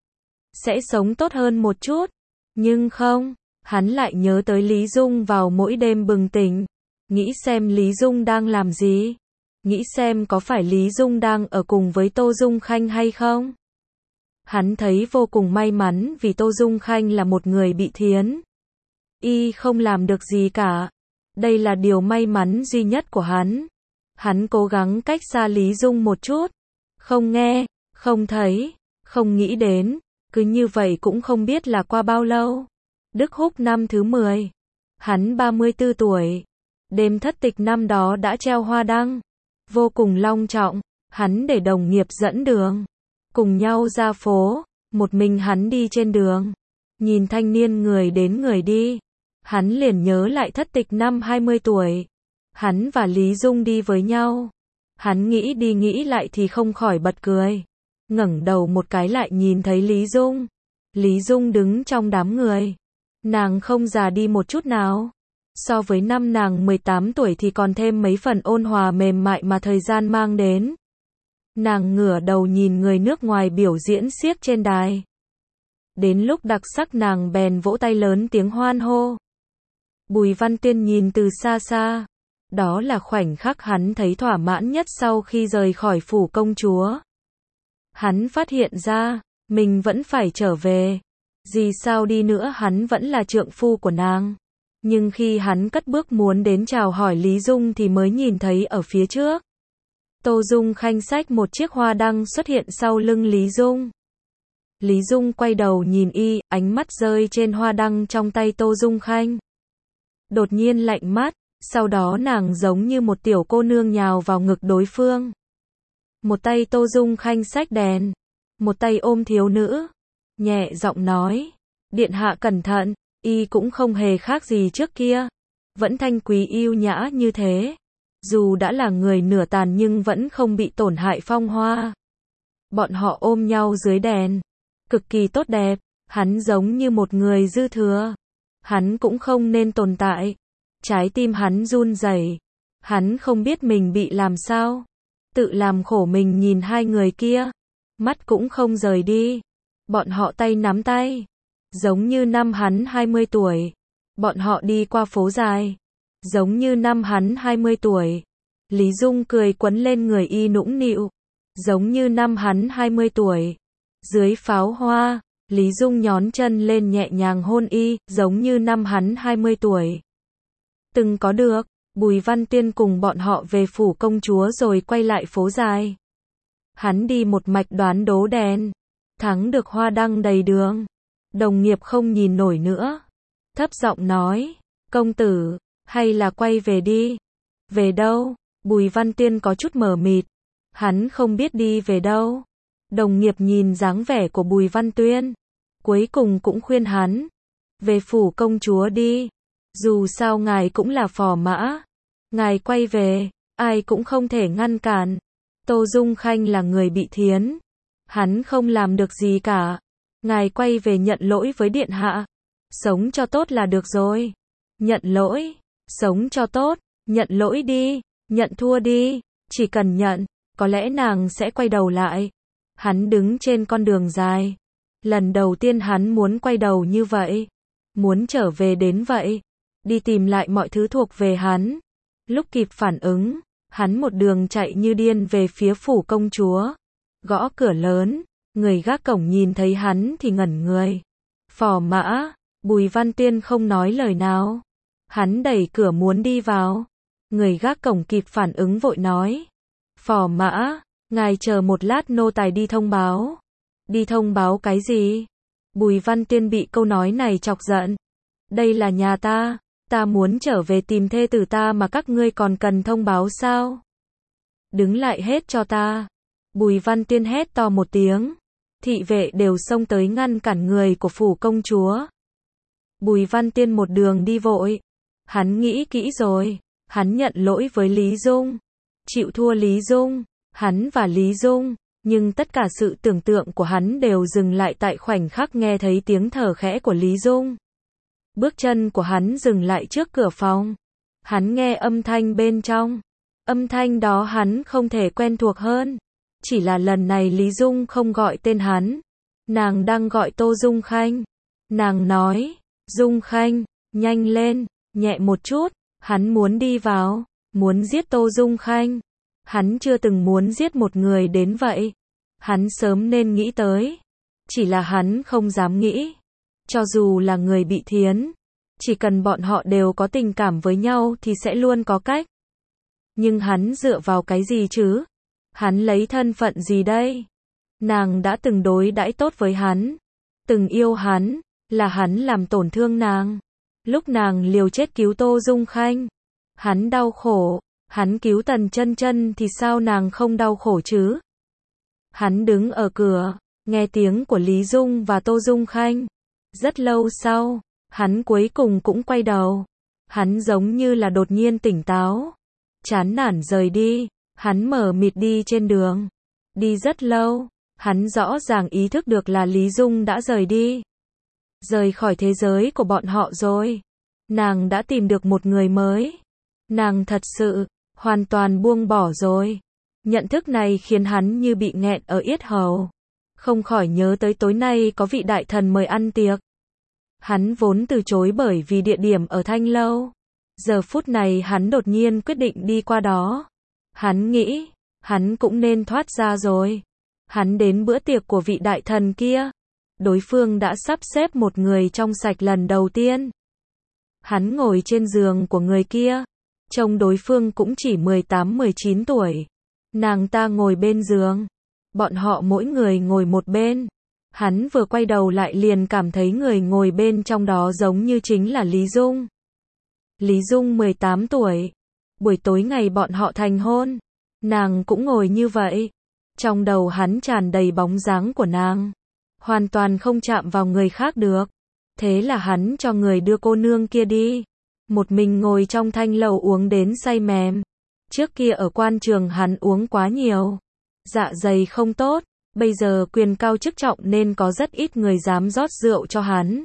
Sẽ sống tốt hơn một chút. Nhưng không, hắn lại nhớ tới Lý Dung vào mỗi đêm bừng tỉnh. Nghĩ xem Lý Dung đang làm gì. Nghĩ xem có phải Lý Dung đang ở cùng với Tô Dung Khanh hay không. Hắn thấy vô cùng may mắn vì Tô Dung Khanh là một người bị thiến. Y không làm được gì cả. Đây là điều may mắn duy nhất của hắn. Hắn cố gắng cách xa Lý Dung một chút. Không nghe, không thấy, không nghĩ đến. Cứ như vậy cũng không biết là qua bao lâu. Đức Húc năm thứ 10. Hắn 34 tuổi. Đêm thất tịch năm đó đã treo hoa đăng. Vô cùng long trọng. Hắn để đồng nghiệp dẫn đường. Cùng nhau ra phố. Một mình hắn đi trên đường. Nhìn thanh niên người đến người đi. Hắn liền nhớ lại thất tịch năm 20 tuổi. Hắn và Lý Dung đi với nhau. Hắn nghĩ đi nghĩ lại thì không khỏi bật cười. Ngẩng đầu một cái lại nhìn thấy Lý Dung. Lý Dung đứng trong đám người. Nàng không già đi một chút nào. So với năm nàng 18 tuổi thì còn thêm mấy phần ôn hòa mềm mại mà thời gian mang đến. Nàng ngửa đầu nhìn người nước ngoài biểu diễn xiếc trên đài. Đến lúc đặc sắc nàng bèn vỗ tay lớn tiếng hoan hô. Bùi Văn Tuyên nhìn từ xa xa. Đó là khoảnh khắc hắn thấy thỏa mãn nhất sau khi rời khỏi phủ công chúa. Hắn phát hiện ra, mình vẫn phải trở về. Gì sao đi nữa hắn vẫn là trượng phu của nàng. Nhưng khi hắn cất bước muốn đến chào hỏi Lý Dung thì mới nhìn thấy ở phía trước. Tô Dung Khanh xách một chiếc hoa đăng xuất hiện sau lưng Lý Dung. Lý Dung quay đầu nhìn y, ánh mắt rơi trên hoa đăng trong tay Tô Dung Khanh. Đột nhiên lạnh mắt, sau đó nàng giống như một tiểu cô nương nhào vào ngực đối phương. Một tay Tô Dung Khanh xách đèn, một tay ôm thiếu nữ, nhẹ giọng nói, điện hạ cẩn thận, y cũng không hề khác gì trước kia, vẫn thanh quý yêu nhã như thế, dù đã là người nửa tàn nhưng vẫn không bị tổn hại phong hoa. Bọn họ ôm nhau dưới đèn, cực kỳ tốt đẹp, hắn giống như một người dư thừa, hắn cũng không nên tồn tại. Trái tim hắn run rẩy, hắn không biết mình bị làm sao, tự làm khổ mình nhìn hai người kia, mắt cũng không rời đi. Bọn họ tay nắm tay, giống như năm hắn 20 tuổi. Bọn họ đi qua phố dài, giống như năm hắn 20 tuổi. Lý Dung cười quấn lên người y nũng nịu, giống như năm hắn 20 tuổi. Dưới pháo hoa, Lý Dung nhón chân lên nhẹ nhàng hôn y, giống như năm hắn 20 tuổi. Từng có được, Bùi Văn Tuyên cùng bọn họ về phủ công chúa rồi quay lại phố dài. Hắn đi một mạch đoán đố đèn, thắng được hoa đăng đầy đường. Đồng nghiệp không nhìn nổi nữa, thấp giọng nói, công tử, hay là quay về đi. Về đâu? Bùi Văn Tuyên có chút mờ mịt, hắn không biết đi về đâu. Đồng nghiệp nhìn dáng vẻ của Bùi Văn Tuyên, cuối cùng cũng khuyên hắn, về phủ công chúa đi. Dù sao ngài cũng là phò mã, ngài quay về, ai cũng không thể ngăn cản. Tô Dung Khanh là người bị thiến, hắn không làm được gì cả. Ngài quay về nhận lỗi với điện hạ, sống cho tốt là được rồi. Nhận lỗi, sống cho tốt, nhận lỗi đi, nhận thua đi, chỉ cần nhận, có lẽ nàng sẽ quay đầu lại. Hắn đứng trên con đường dài, lần đầu tiên hắn muốn quay đầu như vậy, muốn trở về đến vậy. Đi tìm lại mọi thứ thuộc về hắn. Lúc kịp phản ứng, hắn một đường chạy như điên về phía phủ công chúa. Gõ cửa lớn, người gác cổng nhìn thấy hắn thì ngẩn người. Phò mã, Bùi Văn Tuyên không nói lời nào. Hắn đẩy cửa muốn đi vào. Người gác cổng kịp phản ứng vội nói. Phò mã, ngài chờ một lát nô tài đi thông báo. Đi thông báo cái gì? Bùi Văn Tuyên bị câu nói này chọc giận. Đây là nhà ta muốn trở về tìm thê tử ta mà các ngươi còn cần thông báo sao? Đứng lại hết cho ta. Bùi Văn Tuyên hét to một tiếng. Thị vệ đều xông tới ngăn cản người của phủ công chúa. Bùi Văn Tuyên một đường đi vội. Hắn nghĩ kỹ rồi. Hắn nhận lỗi với Lý Dung. Chịu thua Lý Dung. Hắn và Lý Dung. Nhưng tất cả sự tưởng tượng của hắn đều dừng lại tại khoảnh khắc nghe thấy tiếng thở khẽ của Lý Dung. Bước chân của hắn dừng lại trước cửa phòng. Hắn nghe âm thanh bên trong. Âm thanh đó hắn không thể quen thuộc hơn. Chỉ là lần này Lý Dung không gọi tên hắn. Nàng đang gọi Tô Dung Khanh. Nàng nói, Dung Khanh, nhanh lên, nhẹ một chút. Hắn muốn đi vào, muốn giết Tô Dung Khanh. Hắn chưa từng muốn giết một người đến vậy. Hắn sớm nên nghĩ tới. Chỉ là hắn không dám nghĩ. Cho dù là người bị thiến, chỉ cần bọn họ đều có tình cảm với nhau thì sẽ luôn có cách. Nhưng hắn dựa vào cái gì chứ? Hắn lấy thân phận gì đây? Nàng đã từng đối đãi tốt với hắn, từng yêu hắn, là hắn làm tổn thương nàng. Lúc nàng liều chết cứu Tô Dung Khanh, hắn đau khổ, hắn cứu Tần Chân Chân thì sao nàng không đau khổ chứ? Hắn đứng ở cửa, nghe tiếng của Lý Dung và Tô Dung Khanh. Rất lâu sau, hắn cuối cùng cũng quay đầu. Hắn giống như là đột nhiên tỉnh táo. Chán nản rời đi, hắn mờ mịt đi trên đường. Đi rất lâu, hắn rõ ràng ý thức được là Lý Dung đã rời đi. Rời khỏi thế giới của bọn họ rồi. Nàng đã tìm được một người mới. Nàng thật sự, hoàn toàn buông bỏ rồi. Nhận thức này khiến hắn như bị nghẹn ở yết hầu. Không khỏi nhớ tới tối nay có vị đại thần mời ăn tiệc. Hắn vốn từ chối bởi vì địa điểm ở Thanh Lâu. Giờ phút này hắn đột nhiên quyết định đi qua đó. Hắn nghĩ, hắn cũng nên thoát ra rồi. Hắn đến bữa tiệc của vị đại thần kia. Đối phương đã sắp xếp một người trong sạch lần đầu tiên. Hắn ngồi trên giường của người kia. Trông đối phương cũng chỉ 18-19 tuổi. Nàng ta ngồi bên giường. Bọn họ mỗi người ngồi một bên. Hắn vừa quay đầu lại liền cảm thấy người ngồi bên trong đó giống như chính là Lý Dung. Lý Dung 18 tuổi. Buổi tối ngày bọn họ thành hôn. Nàng cũng ngồi như vậy. Trong đầu hắn tràn đầy bóng dáng của nàng. Hoàn toàn không chạm vào người khác được. Thế là hắn cho người đưa cô nương kia đi. Một mình ngồi trong Thanh Lầu uống đến say mềm. Trước kia ở quan trường hắn uống quá nhiều. Dạ dày không tốt. Bây giờ quyền cao chức trọng nên có rất ít người dám rót rượu cho hắn.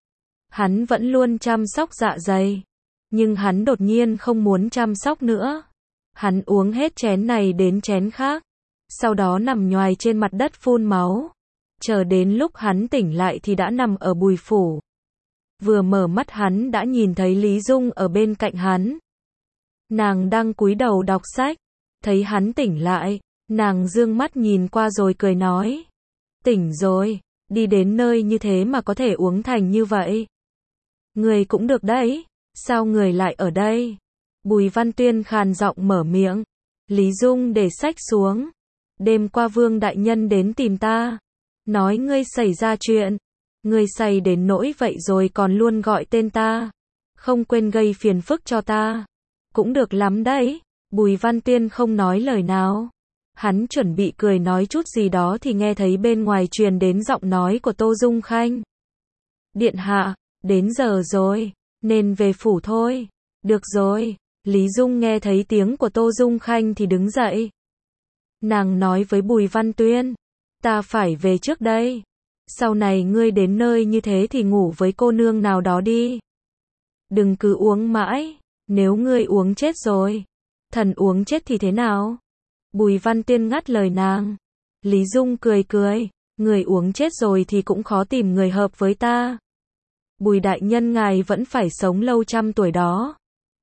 Hắn vẫn luôn chăm sóc dạ dày. Nhưng hắn đột nhiên không muốn chăm sóc nữa. Hắn uống hết chén này đến chén khác. Sau đó nằm nhoài trên mặt đất phun máu. Chờ đến lúc hắn tỉnh lại thì đã nằm ở Bùi phủ. Vừa mở mắt hắn đã nhìn thấy Lý Dung ở bên cạnh hắn. Nàng đang cúi đầu đọc sách. Thấy hắn tỉnh lại. Nàng dương mắt nhìn qua rồi cười nói. Tỉnh rồi, đi đến nơi như thế mà có thể uống thành như vậy. Người cũng được đấy, sao người lại ở đây? Bùi Văn Tuyên khàn giọng mở miệng. Lý Dung để sách xuống. Đêm qua Vương đại nhân đến tìm ta. Nói ngươi xảy ra chuyện. Ngươi say đến nỗi vậy rồi còn luôn gọi tên ta. Không quên gây phiền phức cho ta. Cũng được lắm đấy. Bùi Văn Tuyên không nói lời nào. Hắn chuẩn bị cười nói chút gì đó thì nghe thấy bên ngoài truyền đến giọng nói của Tô Dung Khanh. Điện hạ, đến giờ rồi, nên về phủ thôi. Được rồi, Lý Dung nghe thấy tiếng của Tô Dung Khanh thì đứng dậy. Nàng nói với Bùi Văn Tuyên, ta phải về trước đây. Sau này ngươi đến nơi như thế thì ngủ với cô nương nào đó đi. Đừng cứ uống mãi, nếu ngươi uống chết rồi. Thần uống chết thì thế nào? Bùi Văn Tuyên ngắt lời nàng. Lý Dung cười cười, người uống chết rồi thì cũng khó tìm người hợp với ta. Bùi đại nhân ngài vẫn phải sống lâu trăm tuổi đó.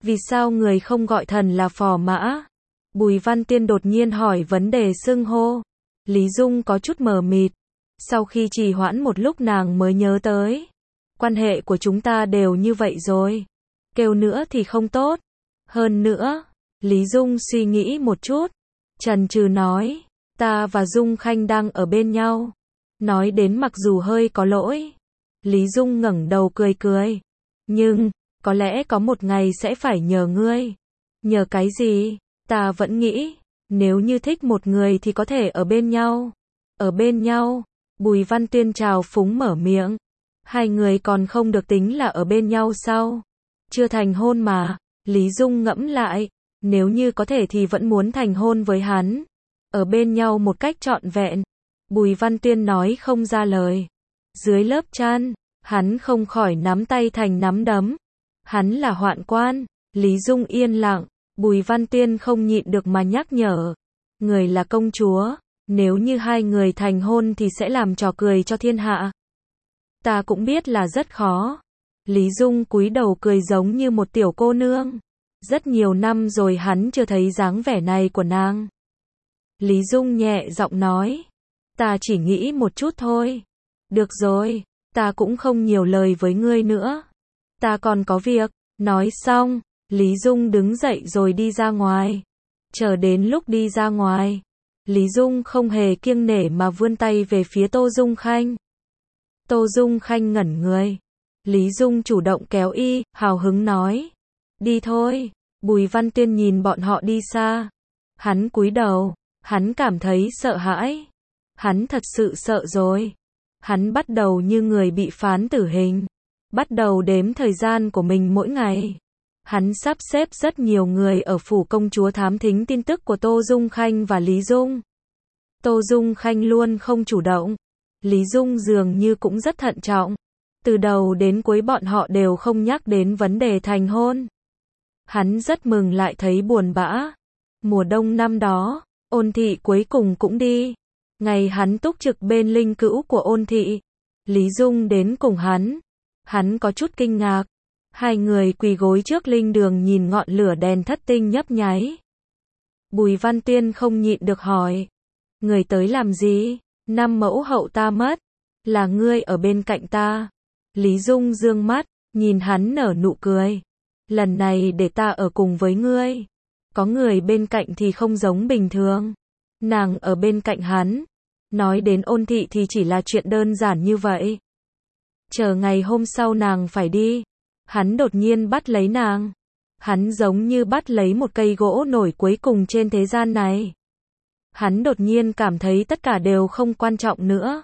Vì sao người không gọi thần là Phò Mã? Bùi Văn Tiên đột nhiên hỏi vấn đề xưng hô. Lý Dung có chút mờ mịt. Sau khi trì hoãn một lúc nàng mới nhớ tới. Quan hệ của chúng ta đều như vậy rồi. Kêu nữa thì không tốt. Hơn nữa, Lý Dung suy nghĩ một chút. Chần chừ nói, ta và Dung Khanh đang ở bên nhau. Nói đến mặc dù hơi có lỗi. Lý Dung ngẩng đầu cười cười. Nhưng, có lẽ có một ngày sẽ phải nhờ ngươi. Nhờ cái gì? Ta vẫn nghĩ, nếu như thích một người thì có thể ở bên nhau. Ở bên nhau, Bùi Văn Tiên trào phúng mở miệng. Hai người còn không được tính là ở bên nhau sao? Chưa thành hôn mà. Lý Dung ngẫm lại, nếu như có thể thì vẫn muốn thành hôn với hắn. Ở bên nhau một cách trọn vẹn. Bùi Văn Tiên nói không ra lời. Dưới lớp chăn, hắn không khỏi nắm tay thành nắm đấm. Hắn là hoạn quan. Lý Dung yên lặng. Bùi Văn Tiên không nhịn được mà nhắc nhở. Người là công chúa. Nếu như hai người thành hôn thì sẽ làm trò cười cho thiên hạ. Ta cũng biết là rất khó. Lý Dung cúi đầu cười giống như một tiểu cô nương. Rất nhiều năm rồi hắn chưa thấy dáng vẻ này của nàng. Lý Dung nhẹ giọng nói. Ta chỉ nghĩ một chút thôi. Được rồi, ta cũng không nhiều lời với ngươi nữa. Ta còn có việc. Nói xong, Lý Dung đứng dậy rồi đi ra ngoài. Chờ đến lúc đi ra ngoài, Lý Dung không hề kiêng nể mà vươn tay về phía Tô Dung Khanh. Tô Dung Khanh ngẩn người. Lý Dung chủ động kéo y, hào hứng nói. Đi thôi. Bùi Văn Tiên nhìn bọn họ đi xa. Hắn cúi đầu. Hắn cảm thấy sợ hãi. Hắn thật sự sợ rồi. Hắn bắt đầu như người bị phán tử hình. Bắt đầu đếm thời gian của mình mỗi ngày. Hắn sắp xếp rất nhiều người ở phủ công chúa thám thính tin tức của Tô Dung Khanh và Lý Dung. Tô Dung Khanh luôn không chủ động. Lý Dung dường như cũng rất thận trọng. Từ đầu đến cuối bọn họ đều không nhắc đến vấn đề thành hôn. Hắn rất mừng lại thấy buồn bã. Mùa đông năm đó, Ôn Thị cuối cùng cũng đi. Ngày hắn túc trực bên linh cữu của Ôn Thị, Lý Dung đến cùng hắn. Hắn có chút kinh ngạc. Hai người quỳ gối trước linh đường nhìn ngọn lửa đèn thất tinh nhấp nháy. Bùi Văn Tiên không nhịn được hỏi. Người tới làm gì? Năm mẫu hậu ta mất. Là ngươi ở bên cạnh ta. Lý Dung dương mắt, nhìn hắn nở nụ cười. Lần này để ta ở cùng với ngươi. Có người bên cạnh thì không giống bình thường. Nàng ở bên cạnh hắn. Nói đến Ôn Thị thì chỉ là chuyện đơn giản như vậy. Chờ ngày hôm sau nàng phải đi. Hắn đột nhiên bắt lấy nàng. Hắn giống như bắt lấy một cây gỗ nổi cuối cùng trên thế gian này. Hắn đột nhiên cảm thấy tất cả đều không quan trọng nữa.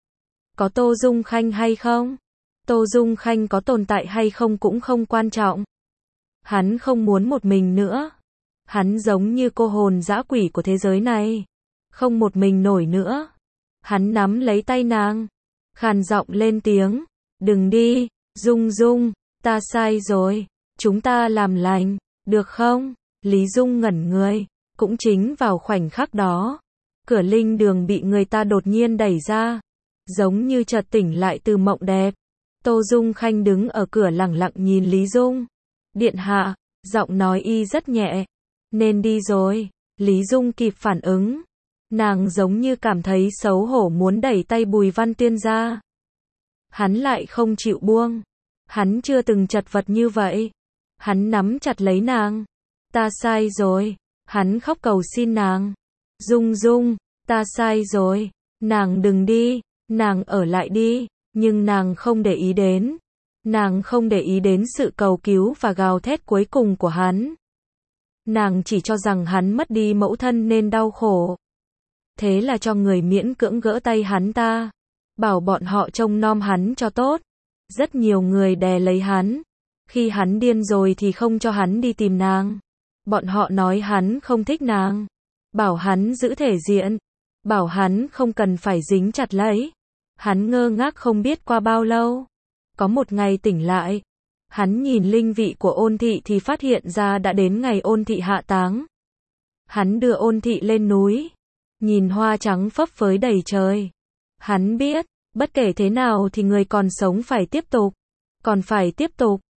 Có Tô Dung Khanh hay không? Tô Dung Khanh có tồn tại hay không cũng không quan trọng. Hắn không muốn một mình nữa. Hắn giống như cô hồn dã quỷ của thế giới này. Không một mình nổi nữa. Hắn nắm lấy tay nàng. Khàn giọng lên tiếng. Đừng đi, Dung Dung, ta sai rồi. Chúng ta làm lành, được không? Lý Dung ngẩn người. Cũng chính vào khoảnh khắc đó. Cửa linh đường bị người ta đột nhiên đẩy ra. Giống như chợt tỉnh lại từ mộng đẹp. Tô Dung Khanh đứng ở cửa lẳng lặng nhìn Lý Dung. Điện hạ, giọng nói y rất nhẹ. Nên đi rồi. Lý Dung kịp phản ứng. Nàng giống như cảm thấy xấu hổ muốn đẩy tay Bùi Văn Tiên ra. Hắn lại không chịu buông. Hắn chưa từng chật vật như vậy. Hắn nắm chặt lấy nàng. Ta sai rồi. Hắn khóc cầu xin nàng. Dung Dung, ta sai rồi. Nàng đừng đi. Nàng ở lại đi. Nhưng nàng không để ý đến. Nàng không để ý đến sự cầu cứu và gào thét cuối cùng của hắn. Nàng chỉ cho rằng hắn mất đi mẫu thân nên đau khổ. Thế là cho người miễn cưỡng gỡ tay hắn ta. Bảo bọn họ trông nom hắn cho tốt. Rất nhiều người đè lấy hắn. Khi hắn điên rồi thì không cho hắn đi tìm nàng. Bọn họ nói hắn không thích nàng. Bảo hắn giữ thể diện. Bảo hắn không cần phải dính chặt lấy. Hắn ngơ ngác không biết qua bao lâu. Có một ngày tỉnh lại. Hắn nhìn linh vị của Ôn Thị thì phát hiện ra đã đến ngày Ôn Thị hạ táng. Hắn đưa Ôn Thị lên núi. Nhìn hoa trắng phấp phới đầy trời. Hắn biết, bất kể thế nào thì người còn sống phải tiếp tục. Còn phải tiếp tục.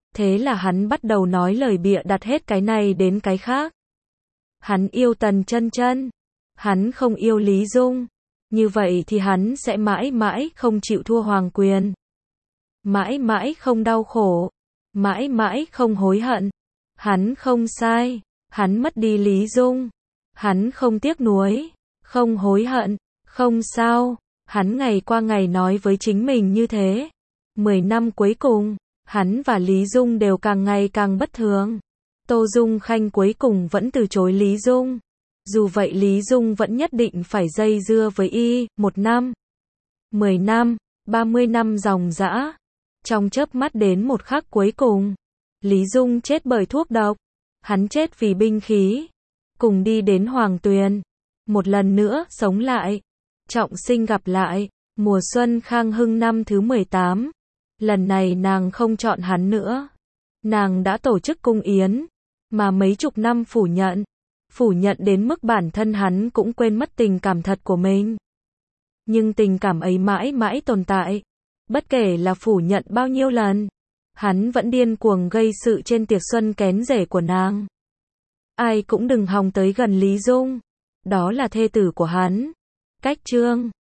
Thế là hắn bắt đầu nói lời bịa đặt hết cái này đến cái khác. Hắn yêu Tần Chân Chân, hắn không yêu Lý Dung. Như vậy thì hắn sẽ mãi mãi không chịu thua hoàng quyền. Mãi mãi không đau khổ. Mãi mãi không hối hận. Hắn không sai. Hắn mất đi Lý Dung. Hắn không tiếc nuối. Không hối hận. Không sao. Hắn ngày qua ngày nói với chính mình như thế. 10 năm cuối cùng, hắn và Lý Dung đều càng ngày càng bất thường. Tô Dung Khanh cuối cùng vẫn từ chối Lý Dung. Dù vậy Lý Dung vẫn nhất định phải dây dưa với y, 1 năm, 10 năm, 30 năm ròng rã. Trong chớp mắt đến một khắc cuối cùng, Lý Dung chết bởi thuốc độc. Hắn chết vì binh khí. Cùng đi đến Hoàng Tuyền. Một lần nữa sống lại. Trọng sinh gặp lại. Mùa xuân Khang Hưng năm thứ 18. Lần này nàng không chọn hắn nữa. Nàng đã tổ chức cung yến. Mà mấy chục năm phủ nhận. Phủ nhận đến mức bản thân hắn cũng quên mất tình cảm thật của mình. Nhưng tình cảm ấy mãi mãi tồn tại. Bất kể là phủ nhận bao nhiêu lần, hắn vẫn điên cuồng gây sự trên tiệc xuân kén rể của nàng. Ai cũng đừng hòng tới gần Lý Dung. Đó là thê tử của hắn. Cách chương